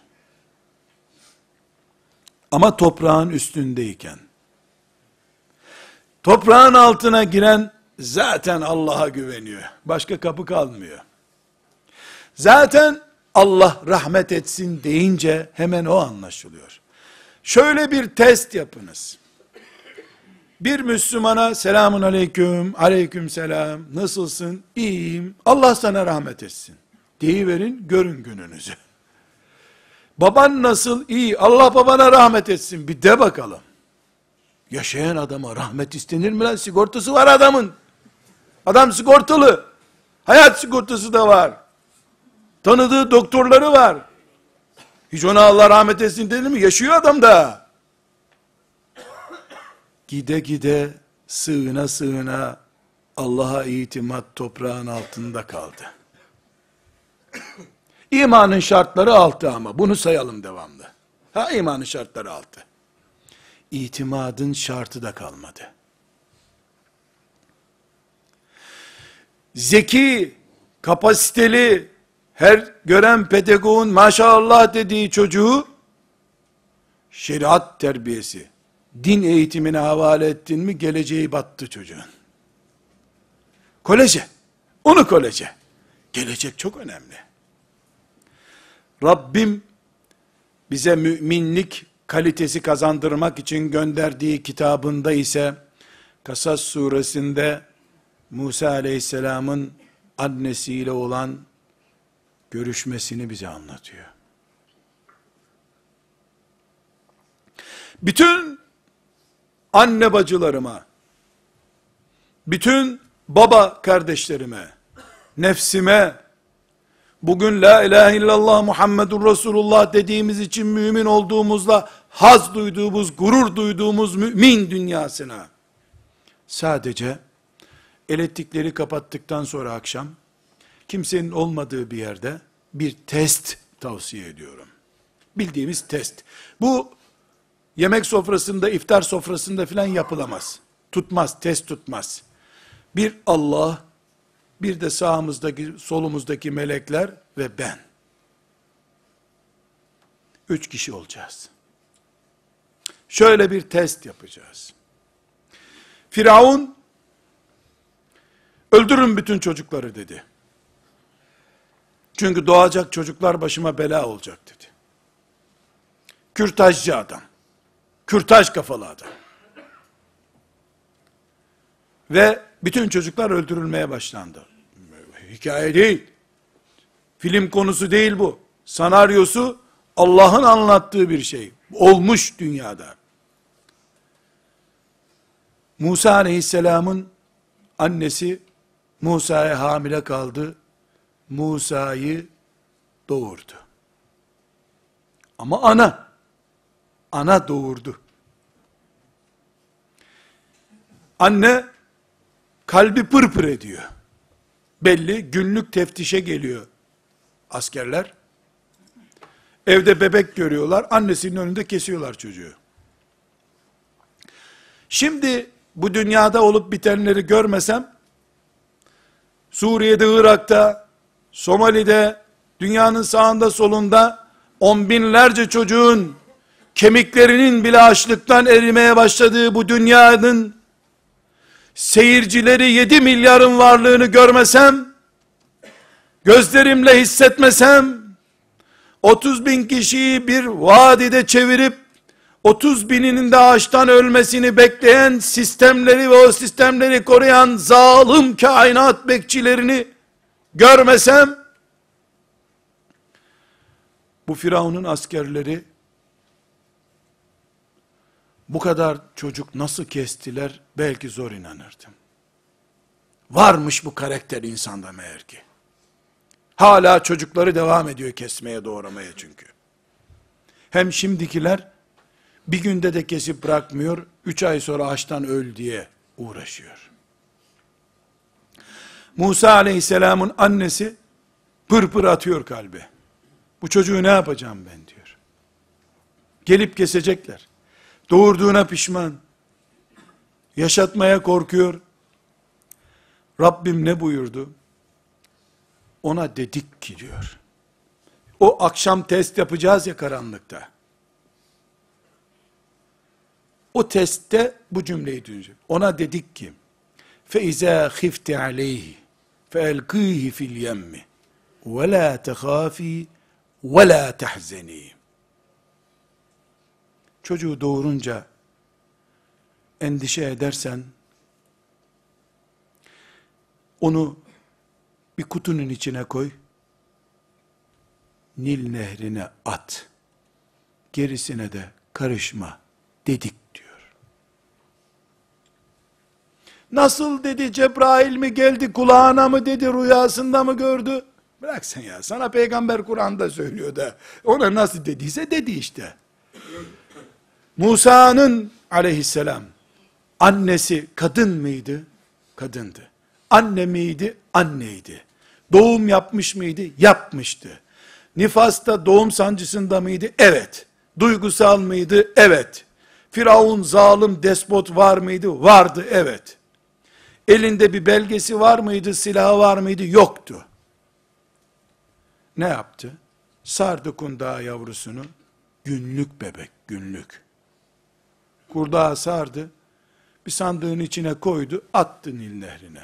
Ama toprağın üstündeyken, toprağın altına giren zaten Allah'a güveniyor. Başka kapı kalmıyor. Zaten Allah rahmet etsin deyince hemen o anlaşılıyor. Şöyle bir test yapınız. Bir Müslümana selamun aleyküm, aleyküm selam, nasılsın, iyiyim, Allah sana rahmet etsin deyiverin, görün gününüzü. Baban nasıl, iyi, Allah babana rahmet etsin, bir de bakalım. Yaşayan adama rahmet istenir mi lan? Sigortası var adamın. Adam sigortalı. Hayat sigortası da var. Tanıdığı doktorları var. Hiç ona Allah rahmet etsin denir mi? Yaşıyor adam da. Gide gide, sığına sığına, Allah'a itimat toprağın altında kaldı. İmanın şartları 6 ama, bunu sayalım devamlı. İmanın şartları 6. İtimadın şartı da kalmadı. Zeki, kapasiteli, her gören pedagogun maşallah dediği çocuğu, şeriat terbiyesi, din eğitimine havale ettin mi, geleceği battı çocuğun. Koleje, onu koleje. Gelecek çok önemli. Rabbim, bize müminlik kalitesi kazandırmak için gönderdiği kitabında ise, Kasas suresinde, Musa aleyhisselamın annesiyle olan görüşmesini bize anlatıyor. Bütün anne bacılarıma, bütün baba kardeşlerime, nefsime, bugün la ilahe illallah Muhammedur Resulullah dediğimiz için mümin olduğumuzla haz duyduğumuz, gurur duyduğumuz mümin dünyasına, sadece elektrikleri kapattıktan sonra akşam, kimsenin olmadığı bir yerde bir test tavsiye ediyorum. Bildiğimiz test. Bu yemek sofrasında, iftar sofrasında filan yapılamaz. Tutmaz, test tutmaz. Bir Allah, bir de sağımızdaki, solumuzdaki melekler ve ben. 3 kişi olacağız. Şöyle bir test yapacağız. Firavun, öldürün bütün çocukları dedi. Çünkü doğacak çocuklar başıma bela olacak dedi. Kürtajcı adam. Kürtaj kafalı adam. Ve bütün çocuklar öldürülmeye başlandı. Hikaye değil. Film konusu değil bu. Senaryosu Allah'ın anlattığı bir şey. Olmuş dünyada. Musa aleyhisselamın annesi Musa'ya hamile kaldı. Musa'yı doğurdu. Ama ana doğurdu. Anne kalbi pırpır ediyor. Belli, günlük teftişe geliyor askerler. Evde bebek görüyorlar, annesinin önünde kesiyorlar çocuğu. Şimdi bu dünyada olup bitenleri görmesem, Suriye'de, Irak'ta, Somali'de, dünyanın sağında solunda, on binlerce çocuğun kemiklerinin bile açlıktan erimeye başladığı bu dünyanın seyircileri 7 milyarın varlığını görmesem, gözlerimle hissetmesem, 30 bin kişiyi bir vadide çevirip 30 bininin de açtan ölmesini bekleyen sistemleri ve o sistemleri koruyan zalim kainat bekçilerini görmesem, bu Firavun'un askerleri bu kadar çocuk nasıl kestiler belki zor inanırdım. Varmış bu karakter insanda meğer ki. Hala çocukları devam ediyor kesmeye, doğramaya çünkü. Hem şimdikiler bir günde de kesip bırakmıyor, 3 ay sonra açtan öl diye uğraşıyor. Musa aleyhisselamın annesi pırpır atıyor kalbi. Bu çocuğu ne yapacağım ben diyor. Gelip kesecekler. Doğurduğuna pişman. Yaşatmaya korkuyor. Rabbim ne buyurdu? Ona dedik ki diyor. O akşam test yapacağız ya karanlıkta. O testte bu cümleyi duyacak. Ona dedik ki, فَاِذَا خِفْتِ عَلَيْهِ فَاَلْقِيهِ فِي الْيَمِّ وَلَا تَخَافِي وَلَا تَحْزَنِي. Çocuğu doğurunca endişe edersen, onu bir kutunun içine koy, Nil nehrine at, gerisine de karışma dedik diyor. Nasıl dedi, Cebrail mi geldi kulağına mı dedi, rüyasında mı gördü? Bırak sen ya, sana peygamber Kur'an'da söylüyor da, ona nasıl dediyse dedi işte. Musa'nın aleyhisselam annesi kadın mıydı? Kadındı. Anne miydi? Anneydi. Doğum yapmış mıydı? Yapmıştı. Nifasta, doğum sancısında mıydı? Evet. Duygusal mıydı? Evet. Firavun zalim despot var mıydı? Vardı, evet. Elinde bir belgesi var mıydı? Silahı var mıydı? Yoktu. Ne yaptı? Sardı kundağa yavrusunu. Günlük bebek, günlük. Kurdağa sardı. Bir sandığın içine koydu, attı Nil nehrine.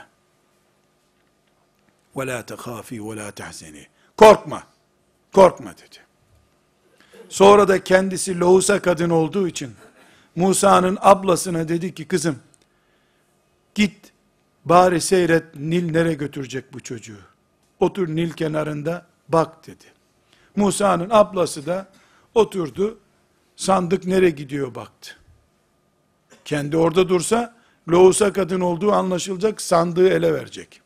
وَلَا تَخَافِي وَلَا تَحْزَنِي. Korkma, korkma dedi. Sonra da kendisi lohusa kadın olduğu için, Musa'nın ablasına dedi ki, kızım, git, bari seyret, Nil nereye götürecek bu çocuğu? Otur Nil kenarında, bak dedi. Musa'nın ablası da oturdu, sandık nereye gidiyor baktı. Kendi orada dursa, lohusa kadın olduğu anlaşılacak, sandığı ele verecek.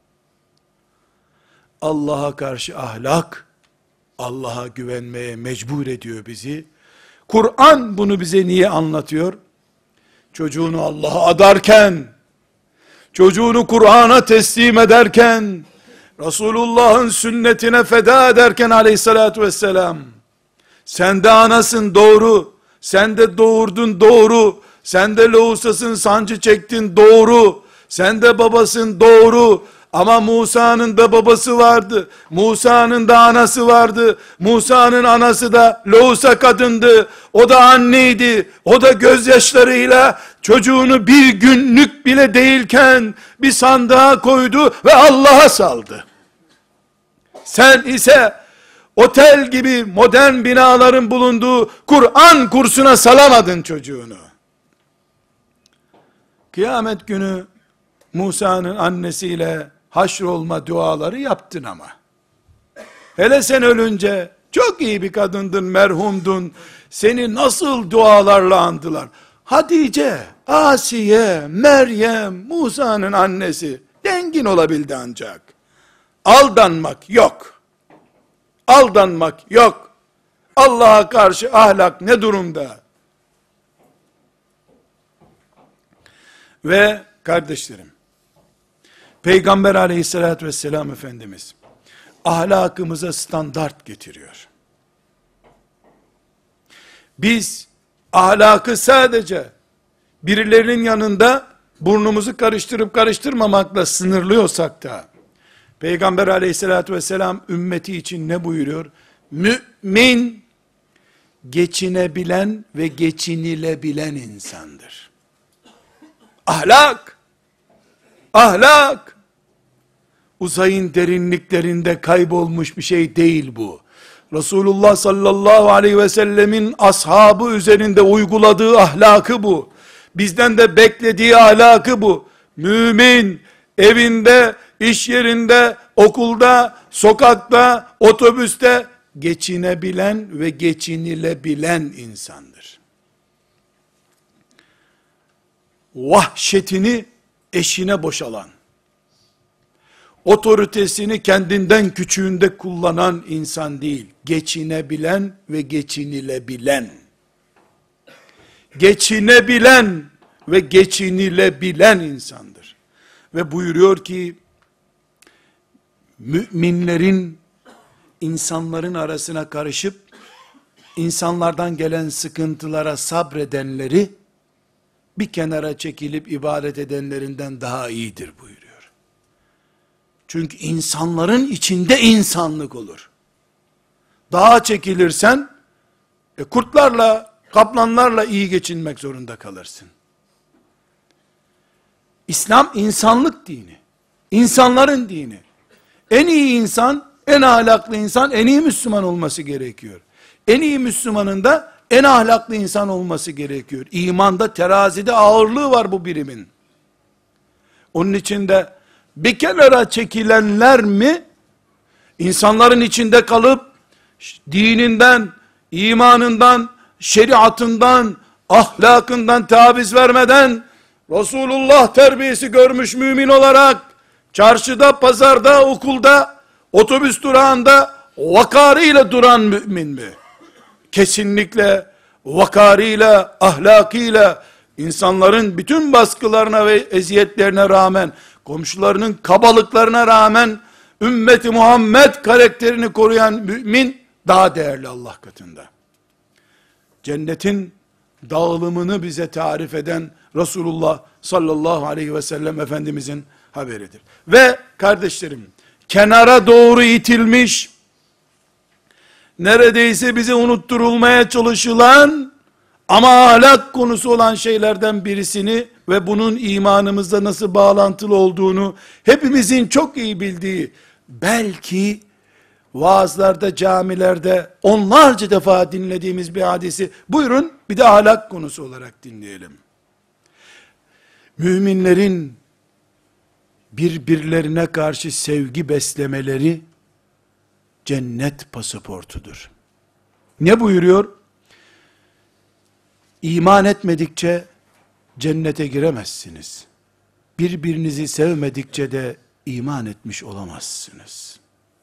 Allah'a karşı ahlak, Allah'a güvenmeye mecbur ediyor bizi. Kur'an bunu bize niye anlatıyor? Çocuğunu Allah'a adarken, çocuğunu Kur'an'a teslim ederken, Resulullah'ın sünnetine feda ederken aleyhissalatü vesselam, sen de anasın doğru, sen de doğurdun doğru, sen de lohusasın, sancı çektin doğru, sen de babasın doğru, ama Musa'nın da babası vardı, Musa'nın da anası vardı, Musa'nın anası da lohusa kadındı, o da anneydi, o da gözyaşlarıyla çocuğunu bir günlük bile değilken bir sandığa koydu ve Allah'a saldı. Sen ise otel gibi modern binaların bulunduğu Kur'an kursuna salamadın çocuğunu. Kıyamet günü Musa'nın annesiyle haşrolma duaları yaptın ama. Hele sen ölünce çok iyi bir kadındın, merhumdun. Seni nasıl dualarla andılar. Hatice Asiye, Meryem, Musa'nın annesi dengin olabildi ancak. Aldanmak yok. Aldanmak yok. Allah'a karşı ahlak ne durumda? Ve kardeşlerim, Peygamber aleyhissalatü vesselam Efendimiz ahlakımıza standart getiriyor. Biz ahlakı sadece birilerinin yanında burnumuzu karıştırıp karıştırmamakla sınırlıyorsak da, Peygamber aleyhissalatü vesselam ümmeti için ne buyuruyor? Mümin, geçinebilen ve geçinilebilen insandır. Ahlak, ahlak, uzayın derinliklerinde kaybolmuş bir şey değil bu. Resulullah sallallahu aleyhi ve sellemin ashabı üzerinde uyguladığı ahlakı bu. Bizden de beklediği ahlakı bu. Mümin, evinde, iş yerinde, okulda, sokakta, otobüste geçinebilen ve geçinilebilen insandır. Vahşetini eşine boşalan, otoritesini kendinden küçüğünde kullanan insan değil, geçinebilen ve geçinilebilen. Geçinebilen ve geçinilebilen insandır. Ve buyuruyor ki, müminlerin insanların arasına karışıp, insanlardan gelen sıkıntılara sabredenleri, bir kenara çekilip ibadet edenlerinden daha iyidir buyuruyor. Çünkü insanların içinde insanlık olur. Dağa çekilirsen, kurtlarla, kaplanlarla iyi geçinmek zorunda kalırsın. İslam insanlık dini. İnsanların dini. En iyi insan, en ahlaklı insan, en iyi Müslüman olması gerekiyor. En iyi Müslümanın da en ahlaklı insan olması gerekiyor. İmanda, terazide ağırlığı var bu birimin. Onun için de bir kenara çekilenler mi, insanların içinde kalıp, dininden, imanından, şeriatından, ahlakından taviz vermeden, Resulullah terbiyesi görmüş mümin olarak, çarşıda, pazarda, okulda, otobüs durağında, vakarıyla duran mümin mi? Kesinlikle vakarıyla, ahlakıyla, insanların bütün baskılarına ve eziyetlerine rağmen, komşularının kabalıklarına rağmen, ümmeti Muhammed karakterini koruyan mümin, daha değerli Allah katında. Cennetin dağılımını bize tarif eden Resulullah sallallahu aleyhi ve sellem Efendimizin haberidir. Ve kardeşlerim, kenara doğru itilmiş, neredeyse bize unutturulmaya çalışılan, ama ahlak konusu olan şeylerden birisini ve bunun imanımızda nasıl bağlantılı olduğunu hepimizin çok iyi bildiği, belki vaazlarda, camilerde onlarca defa dinlediğimiz bir hadisi, buyurun bir de ahlak konusu olarak dinleyelim. Müminlerin birbirlerine karşı sevgi beslemeleri cennet pasaportudur. Ne buyuruyor? İman etmedikçe cennete giremezsiniz. Birbirinizi sevmedikçe de iman etmiş olamazsınız.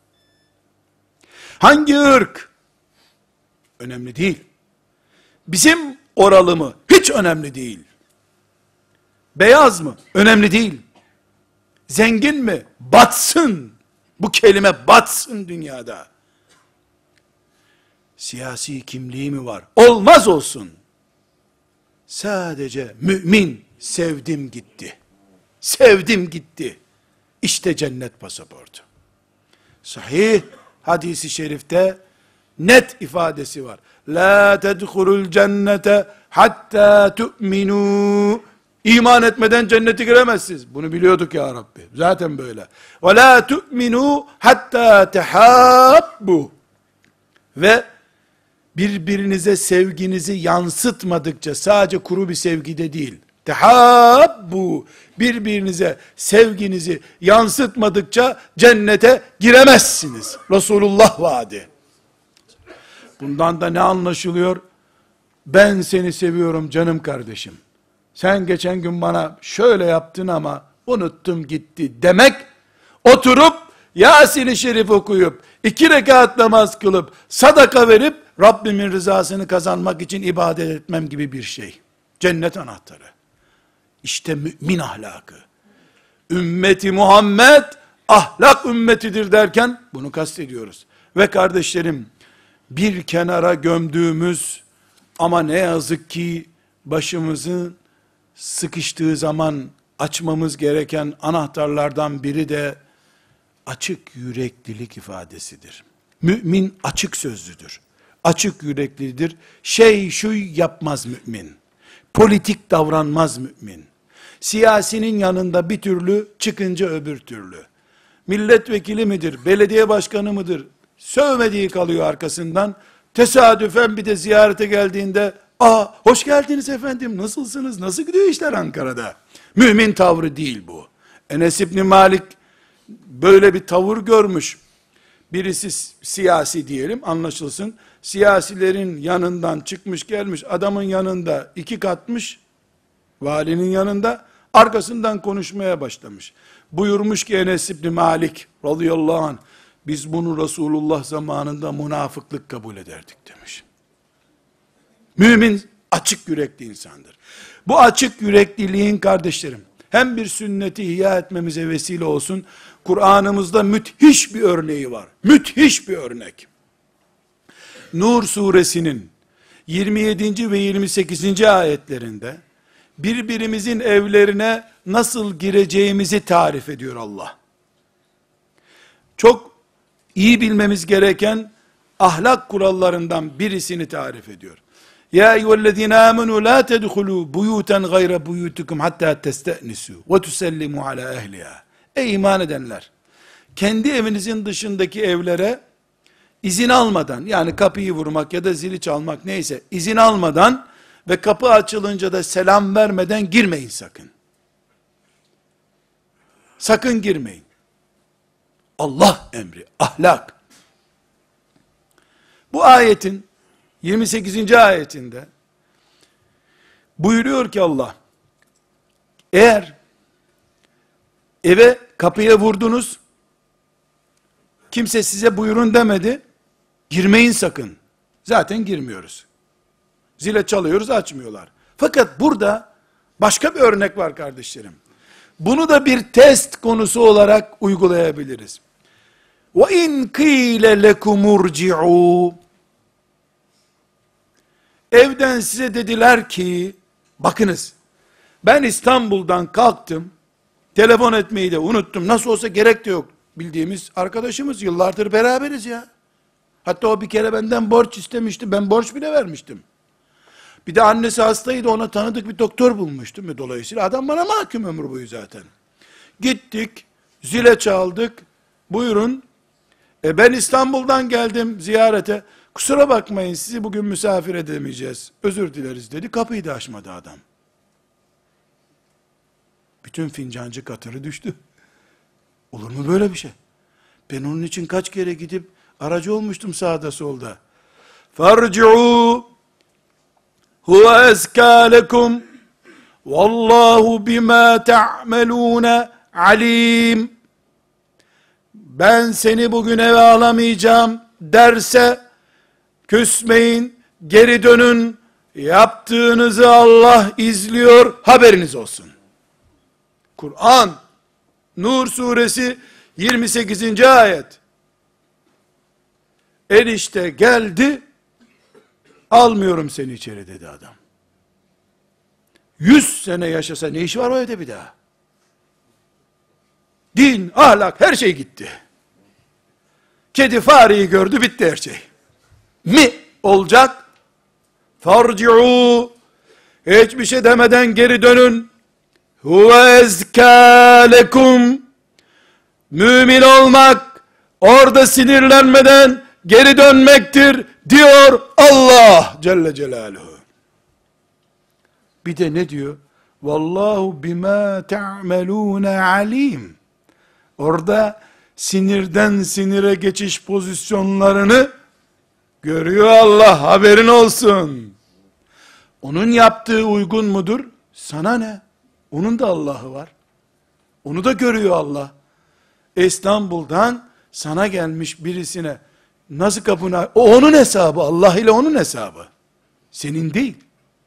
Hangi ırk? Önemli değil. Bizim oralı mı? Hiç önemli değil. Beyaz mı? Önemli değil. Zengin mi? Batsın. Bu kelime batsın dünyada. Siyasi kimliği mi var? Olmaz olsun. Sadece mümin, sevdim gitti. Sevdim gitti. İşte cennet pasaportu. Sahih hadisi şerifte net ifadesi var. La tedhulul cennete hatta tu'minu. İman etmeden cennete giremezsiniz. Bunu biliyorduk ya Rabbi. Zaten böyle. Ve la tu'minu hatta tehabbu. Ve birbirinize sevginizi yansıtmadıkça, sadece kuru bir sevgide değil, tehabbu, birbirinize sevginizi yansıtmadıkça cennete giremezsiniz. Resulullah vaadi. Bundan da ne anlaşılıyor? Ben seni seviyorum canım kardeşim. sen geçen gün bana şöyle yaptın ama unuttum gitti demek, oturup Yasin-i Şerif okuyup 2 rekat namaz kılıp sadaka verip Rabbimin rızasını kazanmak için ibadet etmem gibi bir şey. Cennet anahtarı. İşte mümin ahlakı. Ümmeti Muhammed ahlak ümmetidir derken bunu kastediyoruz. Ve kardeşlerim, bir kenara gömdüğümüz ama ne yazık ki başımızın sıkıştığı zaman açmamız gereken anahtarlardan biri de açık yüreklilik ifadesidir. Mümin açık sözlüdür. Açık yüreklidir. Şu yapmaz mümin. Politik davranmaz mümin. Siyasinin yanında bir türlü, çıkınca öbür türlü. Milletvekili midir, belediye başkanı mıdır? Sövmediği kalıyor arkasından. Tesadüfen bir de ziyarete geldiğinde, hoş geldiniz efendim, nasılsınız, nasıl gidiyor işler Ankara'da? Mümin tavrı değil bu. Enes İbni Malik böyle bir tavır görmüş. Birisi siyasi diyelim, anlaşılsın. Siyasilerin yanından çıkmış gelmiş, adamın yanında 2 katmış, valinin yanında, arkasından konuşmaya başlamış. Buyurmuş ki Enes İbni Malik radıyallahu anh, biz bunu Resulullah zamanında münafıklık kabul ederdik demiş. Mümin açık yürekli insandır. Bu açık yürekliliğin kardeşlerim, hem bir sünneti ihya etmemize vesile olsun, Kur'an'ımızda müthiş bir örneği var. Müthiş bir örnek. Nur suresinin 27. ve 28. ayetlerinde, birbirimizin evlerine nasıl gireceğimizi tarif ediyor Allah. Çok iyi bilmemiz gereken ahlak kurallarından birisini tarif ediyor. Ya eyyühellezine amenu la tedhulu buyuten gayre buyutikum hatta testenisu ve tusellimu ala ehliha. Ey iman edenler! Kendi evinizin dışındaki evlere izin almadan, yani kapıyı vurmak ya da zili çalmak neyse, izin almadan ve kapı açılınca da selam vermeden girmeyin sakın. Sakın girmeyin. Allah emri, ahlak. Bu ayetin 28. ayetinde buyuruyor ki Allah, eğer eve kapıya vurdunuz, kimse size buyurun demedi, girmeyin sakın. Zaten girmiyoruz. Zile çalıyoruz, açmıyorlar. Fakat burada başka bir örnek var kardeşlerim. Bunu da bir test konusu olarak uygulayabiliriz. وَاِنْ قِيلَ لَكُمُ ارْجِعُوا Evden size dediler ki, bakınız, ben İstanbul'dan kalktım, telefon etmeyi de unuttum, nasıl olsa gerek de yok, bildiğimiz arkadaşımız, yıllardır beraberiz ya. Hatta o bir kere benden borç istemişti, ben borç bile vermiştim. Bir de annesi hastaydı, ona tanıdık bir doktor bulmuştum ve dolayısıyla adam bana mahkum ömür boyu zaten. Gittik, zile çaldık, buyurun, ben İstanbul'dan geldim ziyarete, kusura bakmayın sizi bugün misafir edemeyeceğiz, özür dileriz dedi, kapıyı da açmadı adam. Bütün fincancı katırı düştü. Olur mu böyle bir şey? Ben onun için kaç kere gidip aracı olmuştum sağda solda. Farci'u huve ezkâ lekum vallahu bima ta'melûne alim. Ben seni bugün eve alamayacağım derse küsmeyin, geri dönün, yaptığınızı Allah izliyor, haberiniz olsun. Kur'an, Nur suresi 28. ayet. Enişte geldi, almıyorum seni içeri dedi adam. 100 sene yaşasa ne işi var o evde bir daha? Din, ahlak, her şey gitti. Kedi fareyi gördü, bitti her şey. Mi olacak? Farci'u, hiçbir şey demeden geri dönün. Huve ezkâ lekum. Mümin olmak, orada sinirlenmeden geri dönmektir, diyor Allah Celle Celaluhu. Bir de ne diyor? Vallahu bima ta'melûne alim. Orada sinirden sinire geçiş pozisyonlarını görüyor Allah, haberin olsun. Onun yaptığı uygun mudur? Sana ne? Onun da Allah'ı var. Onu da görüyor Allah. İstanbul'dan sana gelmiş birisine nasıl kapına, o onun hesabı, Allah ile onun hesabı. Senin değil.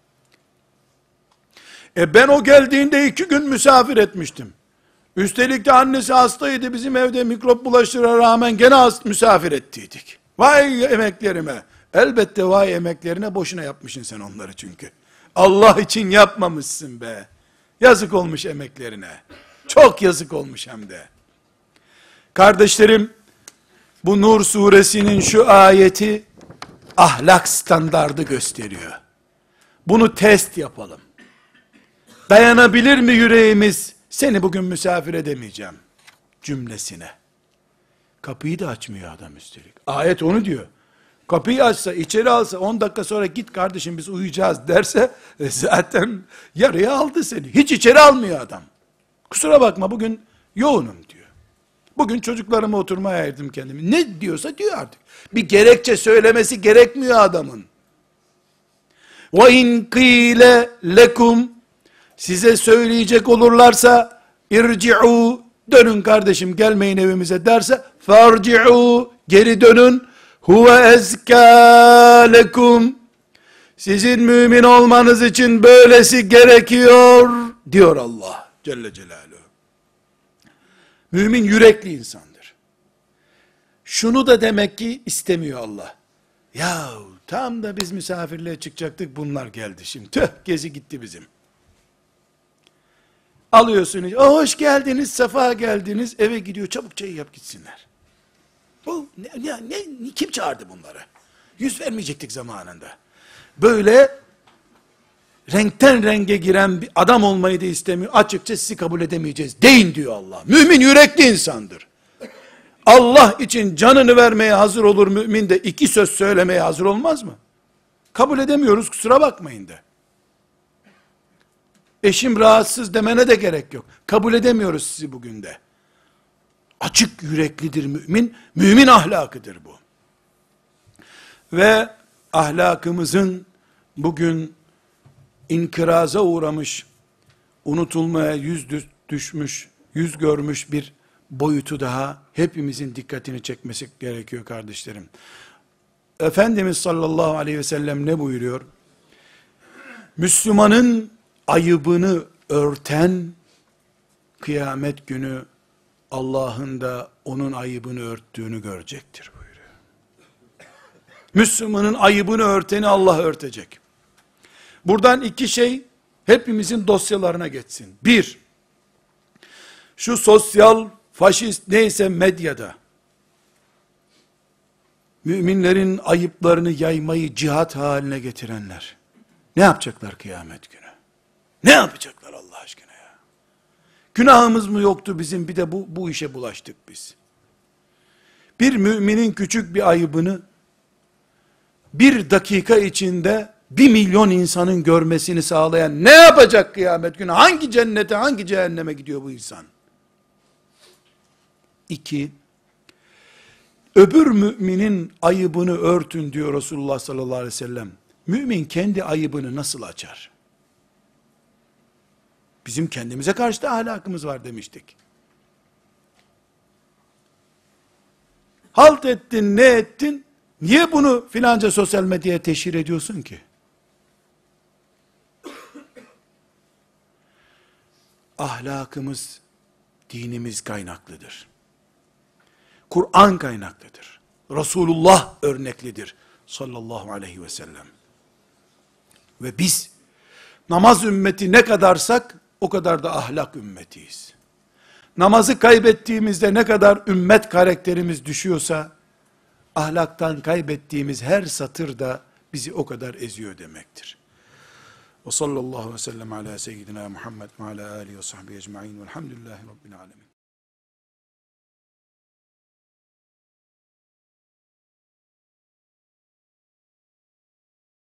Ben o geldiğinde 2 gün misafir etmiştim. Üstelik de annesi hastaydı, bizim evde mikrop bulaştıra rağmen gene misafir ettiydik. Vay emeklerime. Elbette vay emeklerine, boşuna yapmışsın sen onları çünkü. Allah için yapmamışsın be. Yazık olmuş emeklerine. Çok yazık olmuş hem de. Kardeşlerim, bu Nur suresinin şu ayeti ahlak standardı gösteriyor. Bunu test yapalım. Dayanabilir mi yüreğimiz? Seni bugün misafir edemeyeceğim cümlesine. Kapıyı da açmıyor adam üstelik. Ayet onu diyor. Kapıyı açsa, içeri alsa, 10 dakika sonra git kardeşim biz uyuyacağız derse, zaten yarıya aldı seni. Hiç içeri almıyor adam. Kusura bakma bugün yoğunum diyor. Bugün çocuklarıma oturmaya ayırdım kendimi. Ne diyorsa diyor artık. Bir gerekçe söylemesi gerekmiyor adamın. وَاِنْ قِيلَ لَكُمْ Size söyleyecek olurlarsa, irci'u, dönün kardeşim gelmeyin evimize derse, farci'u, geri dönün, huve ezkâ lekum, sizin mümin olmanız için böylesi gerekiyor, diyor Allah Celle Celaluhu. Mümin yürekli insandır. Şunu da demek ki istemiyor Allah. Ya tam da biz misafirliğe çıkacaktık, bunlar geldi şimdi. Tüh, gezi gitti bizim. Alıyorsunuz, hoş geldiniz, sefa geldiniz, eve gidiyor, çabuk çayı yap gitsinler. Bu kim çağırdı bunları? Yüz vermeyecektik zamanında. Böyle renkten renge giren bir adam olmayı da istemiyor. Açıkça sizi kabul edemeyeceğiz. Deyin diyor Allah. Mümin yürekli insandır. Allah için canını vermeye hazır olur mümin de 2 söz söylemeye hazır olmaz mı? Kabul edemiyoruz, kusura bakmayın de. Eşim rahatsız demene de gerek yok. Kabul edemiyoruz sizi bugün de. Açık yüreklidir mümin. Mümin ahlakıdır bu. Ve ahlakımızın bugün inkıraza uğramış, unutulmaya düşmüş, yüz görmüş bir boyutu daha hepimizin dikkatini çekmesi gerekiyor kardeşlerim. Efendimiz sallallahu aleyhi ve sellem ne buyuruyor? Müslümanın ayıbını örten, kıyamet günü Allah'ın da onun ayıbını örttüğünü görecektir buyuruyor. Müslümanın ayıbını örteni Allah örtecek. Buradan 2 şey hepimizin dosyalarına geçsin. 1, şu sosyal, faşist neyse medyada, müminlerin ayıplarını yaymayı cihat haline getirenler, ne yapacaklar kıyamet günü? Ne yapacaklar Allah aşkına ya? Günahımız mı yoktu bizim, bir de bu işe bulaştık biz. Bir müminin küçük bir ayıbını, 1 dakika içinde 1 milyon insanın görmesini sağlayan ne yapacak kıyamet günü? Hangi cennete, hangi cehenneme gidiyor bu insan? 2, öbür müminin ayıbını örtün diyor Resulullah sallallahu aleyhi ve sellem. Mümin kendi ayıbını nasıl açar? Bizim kendimize karşı da ahlakımız var demiştik. Halt ettin, ne ettin? Niye bunu filanca sosyal medyaya teşhir ediyorsun ki? Ahlakımız, dinimiz kaynaklıdır. Kur'an kaynaklıdır. Resulullah örneklidir. Sallallahu aleyhi ve sellem. Ve biz, namaz ümmeti ne kadarsak, o kadar da ahlak ümmetiyiz. Namazı kaybettiğimizde ne kadar ümmet karakterimiz düşüyorsa, ahlaktan kaybettiğimiz her satır da bizi o kadar eziyor demektir. Ve sallallahu aleyhi ve sellem ala seyyidina Muhammed ve ala alihi ve sahbihi ecma'in velhamdülillahi rabbil alemin.